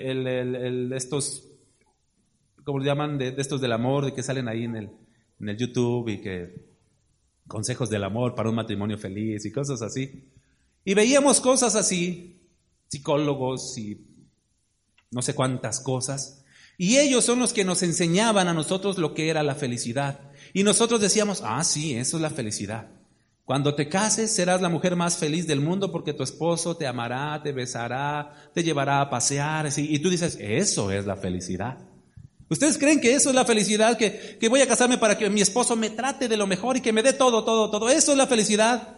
estos, ¿cómo le llaman? De estos del amor, de que salen ahí en el YouTube y que consejos del amor para un matrimonio feliz y cosas así. Y veíamos cosas así, psicólogos y no sé cuántas cosas. Y ellos son los que nos enseñaban a nosotros lo que era la felicidad. Y nosotros decíamos, sí, eso es la felicidad. Cuando te cases serás la mujer más feliz del mundo porque tu esposo te amará, te besará, te llevará a pasear. ¿Sí? Y tú dices, eso es la felicidad. ¿Ustedes creen que eso es la felicidad? Que voy a casarme para que mi esposo me trate de lo mejor y que me dé todo. ¿Eso es la felicidad?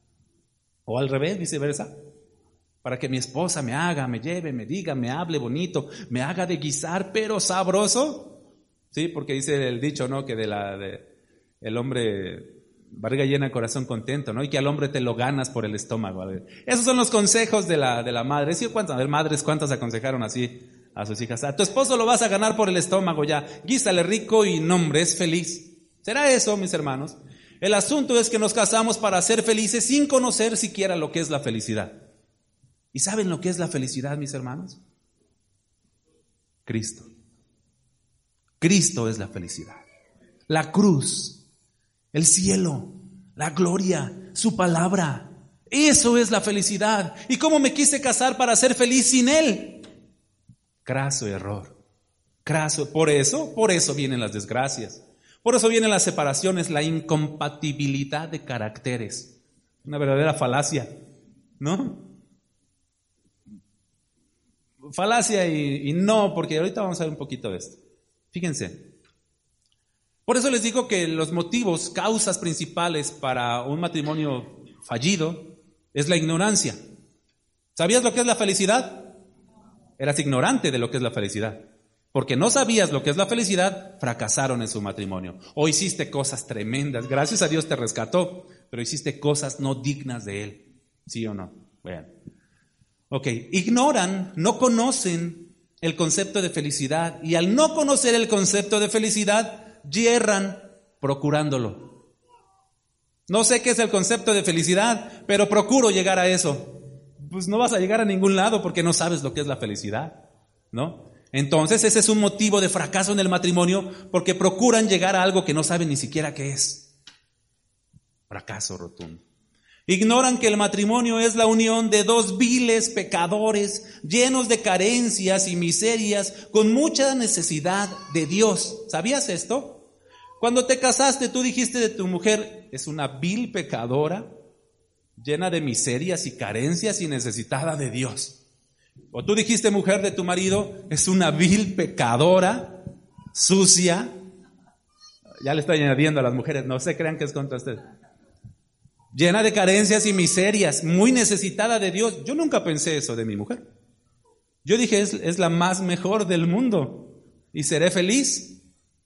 O al revés, viceversa. Para que mi esposa me haga, me lleve, me diga, me hable bonito, me haga de guisar, pero sabroso. Sí, porque dice el dicho, ¿no? Que el hombre, barriga llena, corazón contento, ¿no? Y que al hombre te lo ganas por el estómago. Esos son los consejos de la madre. ¿Sí? Madres, ¿cuántas aconsejaron así a sus hijas? A tu esposo lo vas a ganar por el estómago ya. Guísale rico y no, hombre, es feliz. ¿Será eso, mis hermanos? El asunto es que nos casamos para ser felices sin conocer siquiera lo que es la felicidad. ¿Y saben lo que es la felicidad, mis hermanos? Cristo. Cristo es la felicidad. La cruz, el cielo, la gloria, su palabra. Eso es la felicidad. ¿Y cómo me quise casar para ser feliz sin Él? Craso error. Craso. Por eso vienen las desgracias. Por eso vienen las separaciones, la incompatibilidad de caracteres. Una verdadera falacia, ¿no? Falacia y no, porque ahorita vamos a ver un poquito de esto. Fíjense. Por eso les digo que los motivos, causas principales para un matrimonio fallido es la ignorancia. ¿Sabías lo que es la felicidad? Eras ignorante de lo que es la felicidad. porque no sabías lo que es la felicidad, fracasaron en su matrimonio. O hiciste cosas tremendas, gracias a Dios te rescató, pero hiciste cosas no dignas de Él. ¿Sí o no? Bueno. Ok, ignoran, no conocen el concepto de felicidad, y al no conocer el concepto de felicidad, yerran procurándolo. No sé qué es el concepto de felicidad, pero procuro llegar a eso. Pues no vas a llegar a ningún lado porque no sabes lo que es la felicidad, ¿no? Entonces ese es un motivo de fracaso en el matrimonio, porque procuran llegar a algo que no saben ni siquiera qué es. Fracaso rotundo. Ignoran que el matrimonio es la unión de dos viles pecadores, llenos de carencias y miserias, con mucha necesidad de Dios. ¿Sabías esto? Cuando te casaste, tú dijiste de tu mujer, es una vil pecadora, llena de miserias y carencias y necesitada de Dios. O tú dijiste, mujer, de tu marido, es una vil pecadora, sucia. Ya le estoy añadiendo a las mujeres, no se crean que es contra ustedes. Llena de carencias y miserias, muy necesitada de Dios. Yo nunca pensé eso de mi mujer. Yo dije, es la más mejor del mundo y seré feliz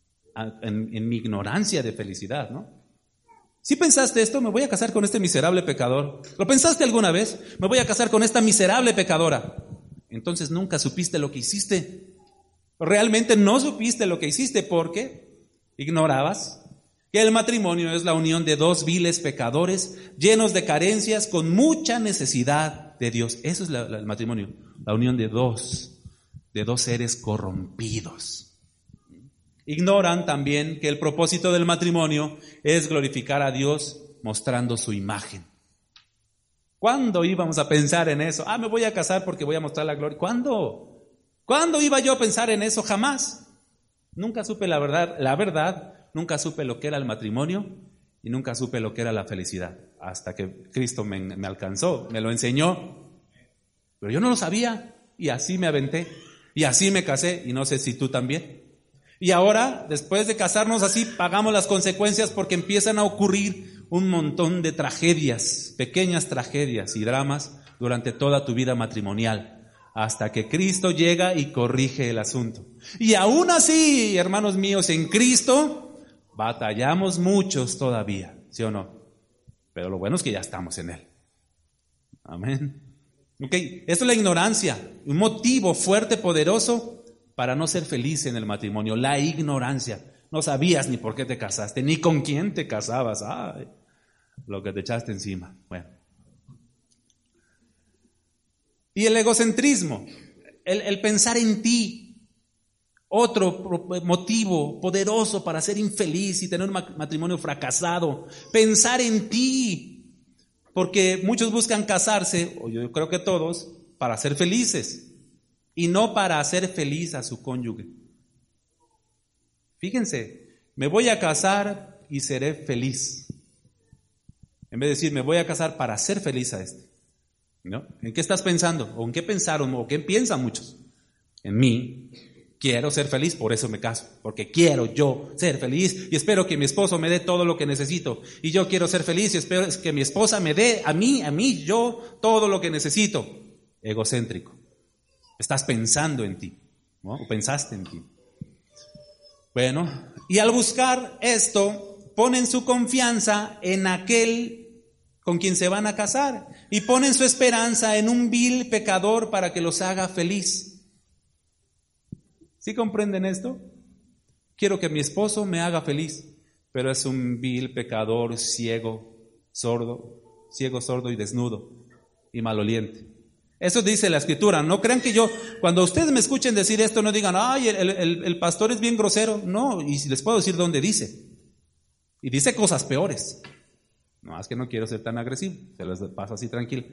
en mi ignorancia de felicidad, ¿no? ¿Sí pensaste esto? Me voy a casar con este miserable pecador. ¿Lo pensaste alguna vez? Me voy a casar con esta miserable pecadora. Entonces nunca supiste lo que hiciste. Realmente no supiste lo que hiciste porque ignorabas que el matrimonio es la unión de dos viles pecadores llenos de carencias con mucha necesidad de Dios. Eso es el matrimonio, la unión de dos seres corrompidos. Ignoran también que el propósito del matrimonio es glorificar a Dios mostrando su imagen. ¿Cuándo íbamos a pensar en eso? Me voy a casar porque voy a mostrar la gloria. ¿Cuándo? ¿Cuándo iba yo a pensar en eso? Jamás. Nunca supe la verdad, nunca supe lo que era el matrimonio y nunca supe lo que era la felicidad. Hasta que Cristo me alcanzó, me lo enseñó. Pero yo no lo sabía y así me aventé y así me casé y no sé si tú también. Y ahora, después de casarnos así, pagamos las consecuencias porque empiezan a ocurrir un montón de tragedias, pequeñas tragedias y dramas durante toda tu vida matrimonial, hasta que Cristo llega y corrige el asunto. Y aún así, hermanos míos, en Cristo batallamos muchos todavía, ¿sí o no? Pero lo bueno es que ya estamos en Él. Amén. Ok, esto es la ignorancia, un motivo fuerte, poderoso para no ser feliz en el matrimonio, la ignorancia. No sabías ni por qué te casaste, ni con quién te casabas. Ay, lo que te echaste encima. Bueno. Y el egocentrismo, el pensar en ti, otro motivo poderoso para ser infeliz y tener un matrimonio fracasado. Pensar en ti, porque muchos buscan casarse, o yo creo que todos, para ser felices y no para hacer feliz a su cónyuge. Fíjense, me voy a casar y seré feliz. En vez de decir, me voy a casar para ser feliz a este. ¿No? ¿En qué estás pensando? ¿O en qué pensaron? ¿O qué piensan muchos? En mí. Quiero ser feliz, por eso me caso. Porque quiero yo ser feliz y espero que mi esposo me dé todo lo que necesito. Y yo quiero ser feliz y espero que mi esposa me dé a mí, yo, todo lo que necesito. Egocéntrico. Estás pensando en ti, ¿no? O pensaste en ti. Bueno, y al buscar esto, ponen su confianza en aquel con quien se van a casar y ponen su esperanza en un vil pecador para que los haga feliz. ¿Sí comprenden esto? Quiero que mi esposo me haga feliz, pero es un vil pecador ciego, sordo y desnudo y maloliente. Eso dice la Escritura. No crean que yo, cuando ustedes me escuchen decir esto, no digan, ay, el pastor es bien grosero. No, y les puedo decir dónde dice. Y dice cosas peores. No, es que no quiero ser tan agresivo, se les pasa así tranquilo.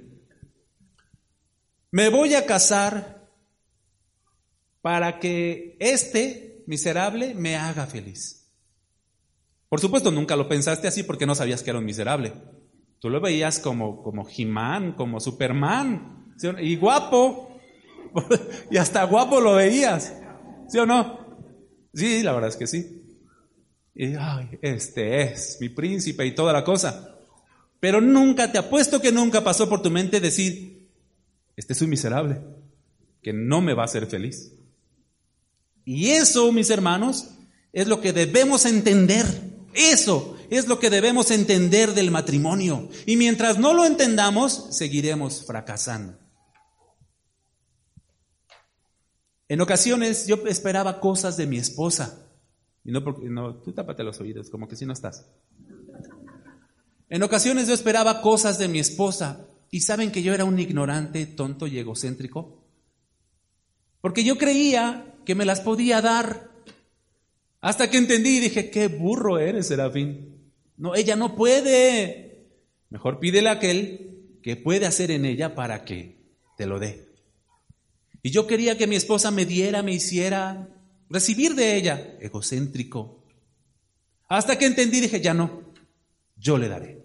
Me voy a casar para que este miserable me haga feliz. Por supuesto, nunca lo pensaste así porque no sabías que era un miserable. Tú lo veías como He-Man, como Superman, ¿sí? Y guapo, y hasta guapo lo veías, ¿sí o no? Sí, la verdad es que sí. Y ay, este es mi príncipe y toda la cosa. Pero nunca, te apuesto que nunca pasó por tu mente decir, este es un miserable, que no me va a hacer feliz. Y eso, mis hermanos, es lo que debemos entender. Eso es lo que debemos entender del matrimonio. Y mientras no lo entendamos, seguiremos fracasando. En ocasiones yo esperaba cosas de mi esposa. Y no, tú tápate los oídos, como que si no estás. En ocasiones yo esperaba cosas de mi esposa. ¿Y saben que yo era un ignorante, tonto y egocéntrico? Porque yo creía que me las podía dar. Hasta que entendí y dije, qué burro eres, Serafín. No, ella no puede. Mejor pídele a aquel que puede hacer en ella para que te lo dé. Y yo quería que mi esposa me diera, me hiciera, recibir de ella, egocéntrico. Hasta que entendí y dije, ya no, yo le daré.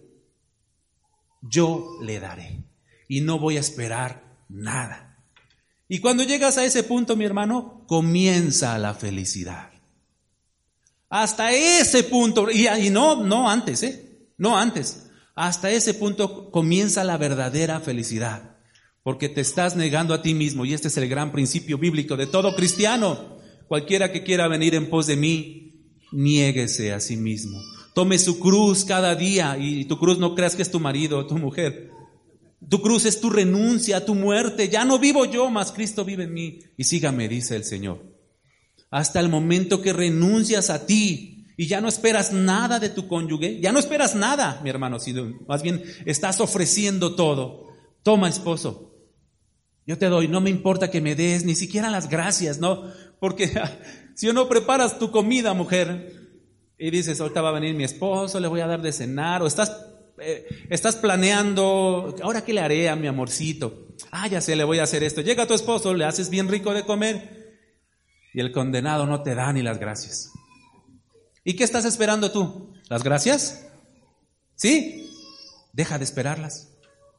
Yo le daré. Y no voy a esperar nada. Y cuando llegas a ese punto, mi hermano, comienza la felicidad. Hasta ese punto, y no antes, no antes. Hasta ese punto comienza la verdadera felicidad. Porque te estás negando a ti mismo, y este es el gran principio bíblico de todo cristiano. Cualquiera que quiera venir en pos de mí, niéguese a sí mismo. Tome su cruz cada día, y tu cruz no creas que es tu marido o tu mujer. Tu cruz es tu renuncia, tu muerte. Ya no vivo yo, mas Cristo vive en mí. Y sígame, dice el Señor. Hasta el momento que renuncias a ti y ya no esperas nada de tu cónyuge, ya no esperas nada, mi hermano, sino más bien estás ofreciendo todo. Toma, esposo, yo te doy, no me importa que me des ni siquiera las gracias, ¿no? Porque si no preparas tu comida, mujer, y dices, ahorita va a venir mi esposo, le voy a dar de cenar, o estás planeando, ¿ahora qué le haré a mi amorcito? Ya sé, le voy a hacer esto. Llega tu esposo, le haces bien rico de comer y el condenado no te da ni las gracias. ¿Y qué estás esperando tú? ¿Las gracias? ¿Sí? Deja de esperarlas.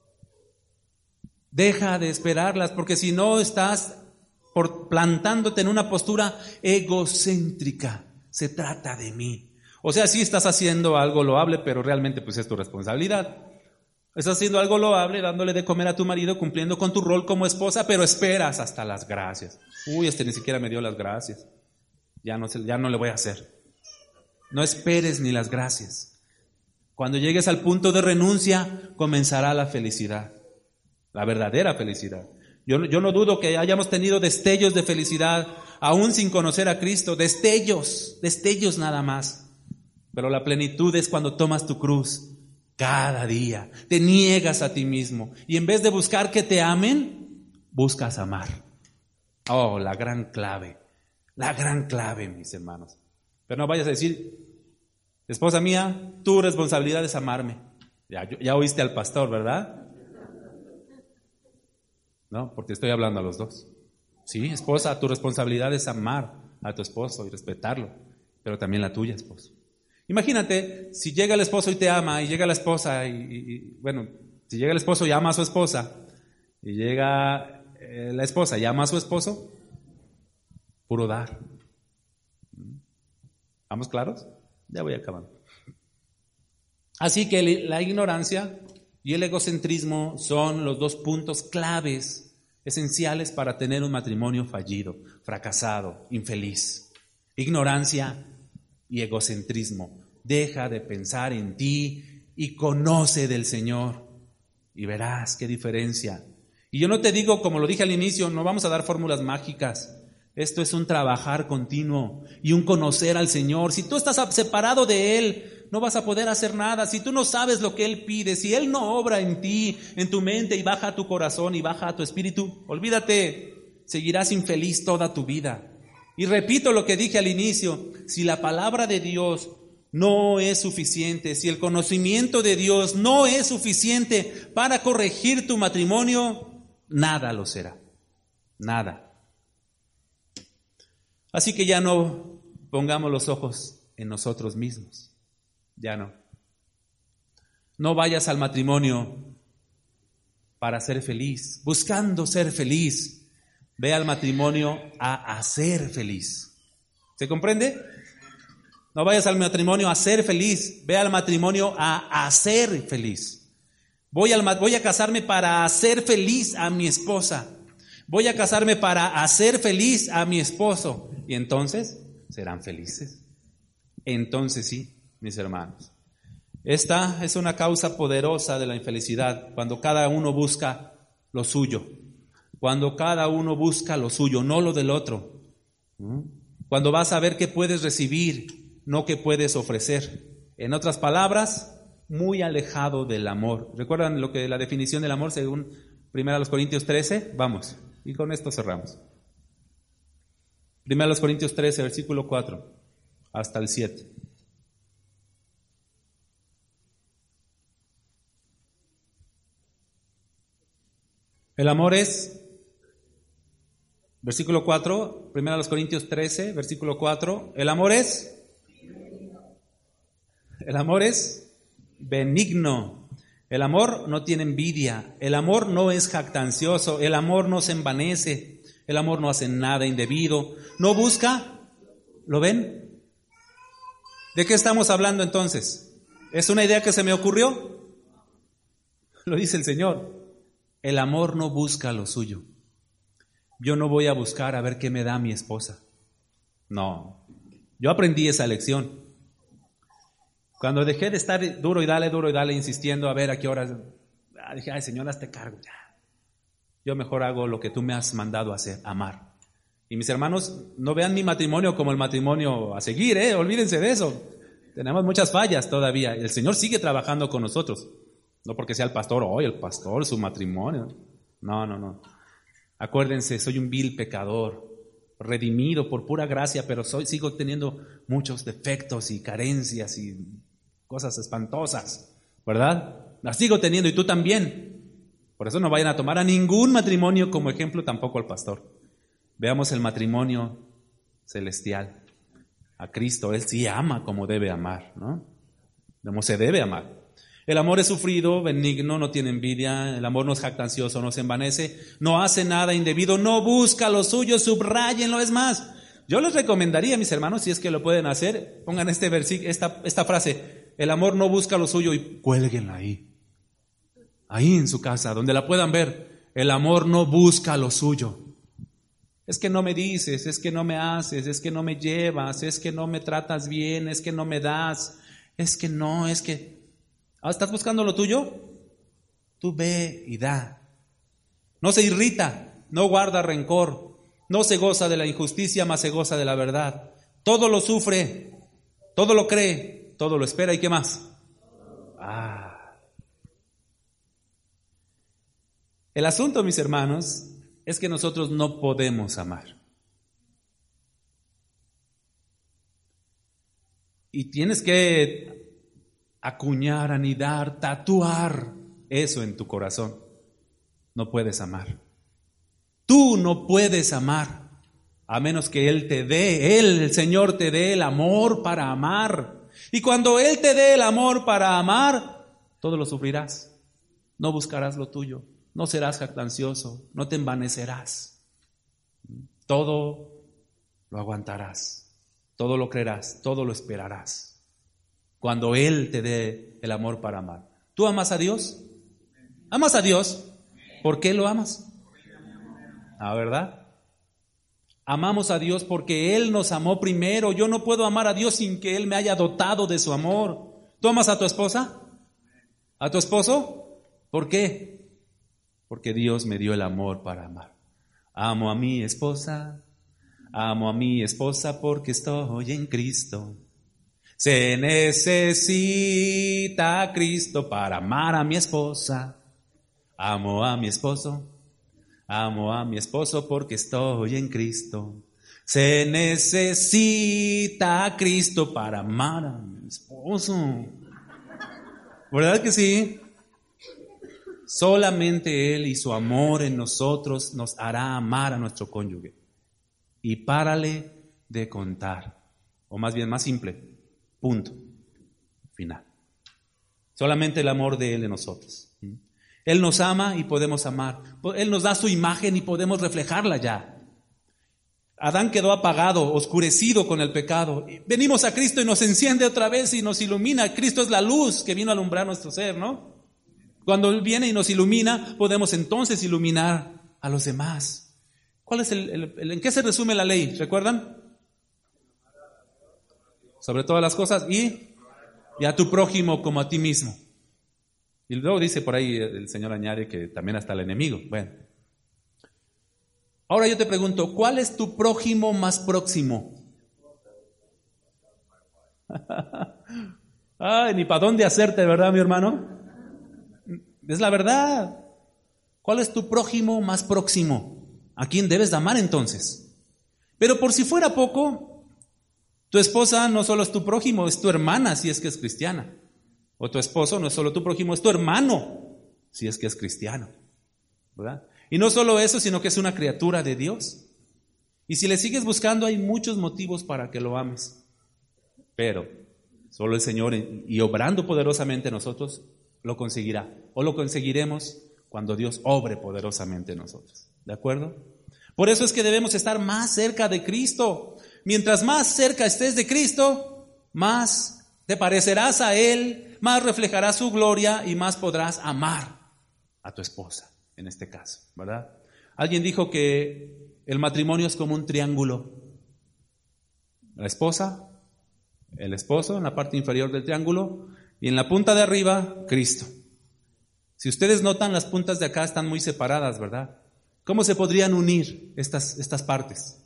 Deja de esperarlas, porque si no estás plantándote en una postura egocéntrica. Se trata de mí. O sea, sí estás haciendo algo loable, pero realmente pues es tu responsabilidad. Estás haciendo algo loable, dándole de comer a tu marido, cumpliendo con tu rol como esposa, pero esperas hasta las gracias. Uy, ni siquiera me dio las gracias. Ya no le voy a hacer. No esperes ni las gracias. Cuando llegues al punto de renuncia, comenzará la felicidad. La verdadera felicidad. Yo no dudo que hayamos tenido destellos de felicidad, aún sin conocer a Cristo, destellos nada más. Pero la plenitud es cuando tomas tu cruz cada día, te niegas a ti mismo y en vez de buscar que te amen, buscas amar. Oh, la gran clave, mis hermanos. Pero no vayas a decir, esposa mía, tu responsabilidad es amarme. Ya oíste al pastor, ¿verdad? No, porque estoy hablando a los dos. Sí, esposa, tu responsabilidad es amar a tu esposo y respetarlo, pero también la tuya, esposo. Imagínate, si llega el esposo y te ama, y llega la esposa, si llega el esposo y ama a su esposa, y llega la esposa y ama a su esposo, puro dar. ¿Estamos claros? Ya voy acabando. Así que la ignorancia y el egocentrismo son los dos puntos claves, esenciales para tener un matrimonio fallido, fracasado, infeliz. Ignorancia y egocentrismo. Deja de pensar en ti y conoce del Señor y verás qué diferencia. Y yo no te digo, como lo dije al inicio, no vamos a dar fórmulas mágicas. Esto es un trabajar continuo y un conocer al Señor. Si tú estás separado de Él, no vas a poder hacer nada. Si tú no sabes lo que Él pide, si Él no obra en ti, en tu mente y baja a tu corazón y baja a tu espíritu, olvídate, seguirás infeliz toda tu vida. Y repito lo que dije al inicio, si la palabra de Dios no es suficiente, si el conocimiento de Dios no es suficiente para corregir tu matrimonio, nada lo será, nada. Así que ya no pongamos los ojos en nosotros mismos, ya no. No vayas al matrimonio para ser feliz, buscando ser feliz. Ve al matrimonio a hacer feliz. ¿Se comprende? No vayas al matrimonio a ser feliz, ve al matrimonio a hacer feliz. Voy a casarme para hacer feliz a mi esposa. Voy a casarme para hacer feliz a mi esposo. y entonces serán felices. Entonces sí, mis hermanos. Esta es una causa poderosa de la infelicidad, cuando cada uno busca lo suyo. Cuando cada uno busca lo suyo, no lo del otro. Cuando vas a ver qué puedes recibir, no qué puedes ofrecer. En otras palabras, muy alejado del amor. ¿Recuerdan la definición del amor según 1 Corintios 13? Vamos, y con esto cerramos. 1 Corintios 13, versículo 4, hasta el 7. El amor es, versículo 4, 1 Corintios 13, versículo 4, el amor es benigno. El amor no tiene envidia, el amor no es jactancioso, el amor no se envanece, el amor no hace nada indebido, no busca, ¿lo ven? ¿De qué estamos hablando entonces? ¿Es una idea que se me ocurrió? Lo dice el Señor. El amor no busca lo suyo. Yo no voy a buscar a ver qué me da mi esposa. No, yo aprendí esa lección. Cuando dejé de estar duro y dale, insistiendo a ver a qué horas, dije, ay Señor, hazte cargo ya. Yo mejor hago lo que tú me has mandado hacer, amar. Y mis hermanos, no vean mi matrimonio como el matrimonio a seguir, olvídense de eso. Tenemos muchas fallas todavía. El Señor sigue trabajando con nosotros. No porque sea el pastor, su matrimonio. No. Acuérdense, soy un vil pecador, redimido por pura gracia, pero sigo teniendo muchos defectos y carencias y cosas espantosas, ¿verdad? Las sigo teniendo y tú también. Por eso no vayan a tomar a ningún matrimonio como ejemplo, tampoco al pastor. Veamos el matrimonio celestial. A Cristo, Él sí ama como debe amar, ¿no? Como se debe amar. El amor es sufrido, benigno, no tiene envidia, el amor no es jactancioso, no se envanece, no hace nada indebido, no busca lo suyo, subrayenlo. Es más, yo les recomendaría, mis hermanos, si es que lo pueden hacer, pongan esta frase, el amor no busca lo suyo, y cuélguenla ahí en su casa, donde la puedan ver. El amor no busca lo suyo. Es que no me dices, es que no me haces, es que no me llevas, es que no me tratas bien, es que no me das, es que no, es que... ¿Estás buscando lo tuyo? Tú ve y da. No se irrita, no guarda rencor, no se goza de la injusticia, mas se goza de la verdad. Todo lo sufre, todo lo cree, todo lo espera. ¿Y qué más? El asunto, mis hermanos, es que nosotros no podemos amar. Y tienes que acuñar, anidar, tatuar eso en tu corazón. No puedes amar. Tú no puedes amar a menos que Él te dé, el Señor te dé el amor para amar. Y cuando Él te dé el amor para amar, todo lo sufrirás. No buscarás lo tuyo, no serás jactancioso, no te envanecerás. Todo lo aguantarás, todo lo creerás, todo lo esperarás. Cuando Él te dé el amor para amar. ¿Tú amas a Dios? ¿Amas a Dios? ¿Por qué lo amas? ¿Verdad? Amamos a Dios porque Él nos amó primero. Yo no puedo amar a Dios sin que Él me haya dotado de su amor. ¿Tú amas a tu esposa? ¿A tu esposo? ¿Por qué? Porque Dios me dio el amor para amar. Amo a mi esposa porque estoy en Cristo. Se necesita a Cristo para amar a mi esposa. Amo a mi esposo porque estoy en Cristo. Se necesita a Cristo para amar a mi esposo. ¿Verdad que sí? Solamente Él y su amor en nosotros nos hará amar a nuestro cónyuge. Y párale de contar. O más bien, más simple. Punto. Final. Solamente el amor de Él en nosotros. Él nos ama y podemos amar. Él nos da su imagen y podemos reflejarla ya. Adán quedó apagado, oscurecido con el pecado. Venimos a Cristo y nos enciende otra vez y nos ilumina. Cristo es la luz que vino a alumbrar nuestro ser, ¿no? Cuando Él viene y nos ilumina, podemos entonces iluminar a los demás. ¿Cuál es en qué se resume la ley? ¿Recuerdan? sobre todas las cosas y a tu prójimo como a ti mismo. Y luego dice por ahí, el Señor añade que también hasta el enemigo. Bueno. Ahora yo te pregunto, ¿cuál es tu prójimo más próximo? Ay, ni para dónde hacerte, ¿verdad, mi hermano? Es la verdad. ¿Cuál es tu prójimo más próximo? ¿A quién debes de amar entonces? Pero por si fuera poco, tu esposa no solo es tu prójimo, es tu hermana si es que es cristiana. O tu esposo no es solo tu prójimo, es tu hermano si es que es cristiano, ¿verdad? Y no solo eso, sino que es una criatura de Dios. Y si le sigues buscando, hay muchos motivos para que lo ames. Pero solo el Señor, y obrando poderosamente en nosotros, lo conseguirá. O lo conseguiremos cuando Dios obre poderosamente en nosotros. ¿De acuerdo? Por eso es que debemos estar más cerca de Cristo. Mientras más cerca estés de Cristo, más te parecerás a Él, más reflejarás su gloria y más podrás amar a tu esposa, en este caso, ¿verdad? Alguien dijo que el matrimonio es como un triángulo. La esposa, el esposo en la parte inferior del triángulo y en la punta de arriba, Cristo. Si ustedes notan, las puntas de acá están muy separadas, ¿verdad? ¿Cómo se podrían unir estas partes?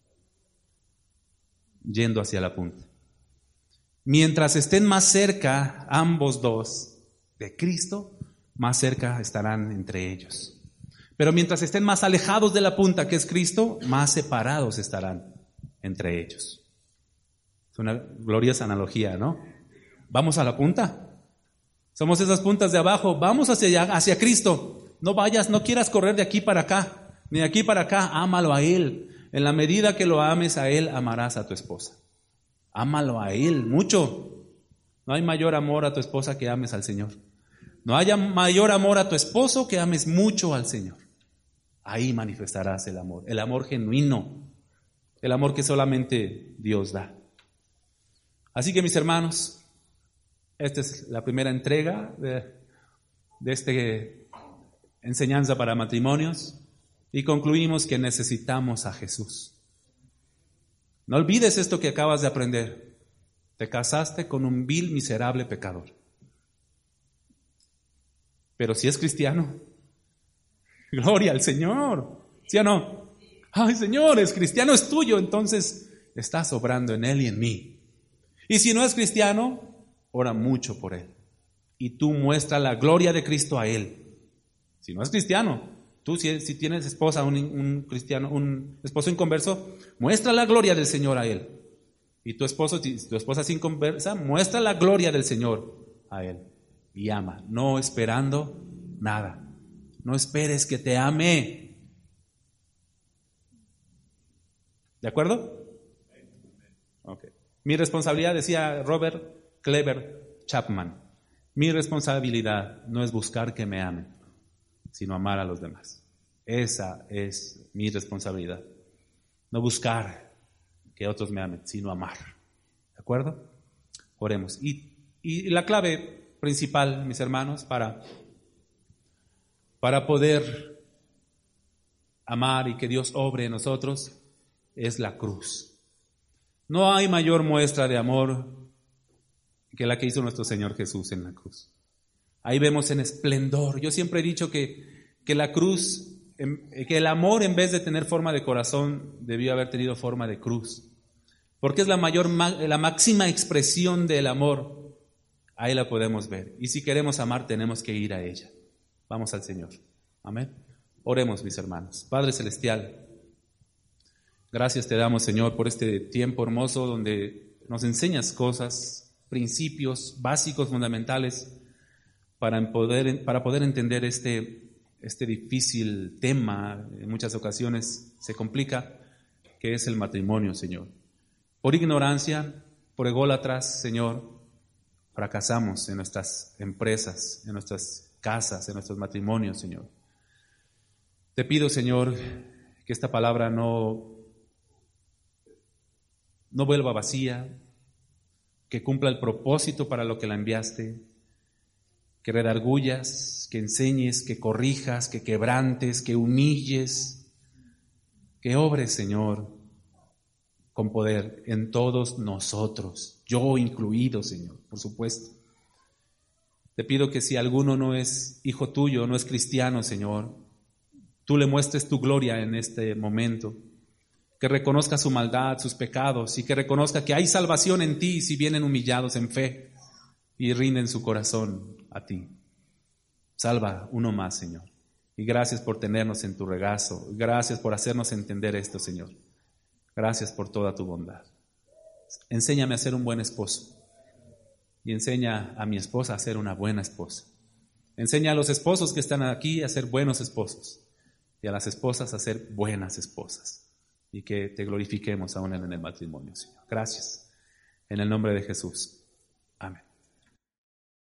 Yendo hacia la punta. Mientras estén más cerca ambos dos de Cristo, más cerca estarán entre ellos. Pero mientras estén más alejados de la punta que es Cristo, más separados estarán entre ellos. Es una gloriosa analogía, ¿no? Vamos a la punta. Somos esas puntas de abajo. Vamos hacia allá, hacia Cristo. No vayas, no quieras correr de aquí para acá, ni de aquí para acá. Ámalo a Él. En la medida que lo ames a Él, amarás a tu esposa. Ámalo a Él mucho. No hay mayor amor a tu esposa que ames al Señor. No haya mayor amor a tu esposo que ames mucho al Señor. Ahí manifestarás el amor genuino, el amor que solamente Dios da. Así que, mis hermanos, esta es la primera entrega de esta enseñanza para matrimonios y concluimos que necesitamos a Jesús. No olvides esto que acabas de aprender. Te casaste con un vil, miserable pecador. Pero si es cristiano, gloria al Señor. ¿Sí o no? Ay, Señor, es cristiano, es tuyo, entonces estás obrando en Él y en mí. Y si no es cristiano, ora mucho por Él. Y tú muestra la gloria de Cristo a Él. Si no es cristiano, tú si tienes esposa, un cristiano, un esposo inconverso, muestra la gloria del Señor a Él. Y tu esposo, si tu esposa es inconversa, muestra la gloria del Señor a Él. Y ama, no esperando nada. No esperes que te ame. ¿De acuerdo? Okay. Mi responsabilidad, decía Robert Clever Chapman, mi responsabilidad no es buscar que me amen, sino amar a los demás. Esa es mi responsabilidad. No buscar que otros me amen, sino amar. ¿De acuerdo? Oremos. Y la clave principal, mis hermanos, para poder amar y que Dios obre en nosotros, es la cruz. No hay mayor muestra de amor que la que hizo nuestro Señor Jesús en la cruz. Ahí vemos en esplendor. Yo siempre he dicho que la cruz, que el amor en vez de tener forma de corazón, debió haber tenido forma de cruz. Porque es la máxima expresión del amor. Ahí la podemos ver. Y si queremos amar, tenemos que ir a ella. Vamos al Señor. Amén. Oremos, mis hermanos. Padre Celestial, gracias te damos, Señor, por este tiempo hermoso donde nos enseñas cosas, principios básicos, fundamentales, para poder entender este difícil tema, en muchas ocasiones se complica, que es el matrimonio, Señor. Por ignorancia, por ególatras, Señor, fracasamos en nuestras empresas, en nuestras casas, en nuestros matrimonios, Señor. Te pido, Señor, que esta palabra no vuelva vacía, que cumpla el propósito para lo que la enviaste, que redargullas, que enseñes, que corrijas, que quebrantes, que humilles, que obres, Señor, con poder en todos nosotros, yo incluido, Señor, por supuesto. Te pido que si alguno no es hijo tuyo, no es cristiano, Señor, tú le muestres tu gloria en este momento, que reconozca su maldad, sus pecados, y que reconozca que hay salvación en ti si vienen humillados en fe y rinden su corazón a ti. Salva uno más, Señor. Y gracias por tenernos en tu regazo. Gracias por hacernos entender esto, Señor. Gracias por toda tu bondad. Enséñame a ser un buen esposo. Y enseña a mi esposa a ser una buena esposa. Enseña a los esposos que están aquí a ser buenos esposos. Y a las esposas a ser buenas esposas. Y que te glorifiquemos aún en el matrimonio, Señor. Gracias. En el nombre de Jesús. Amén.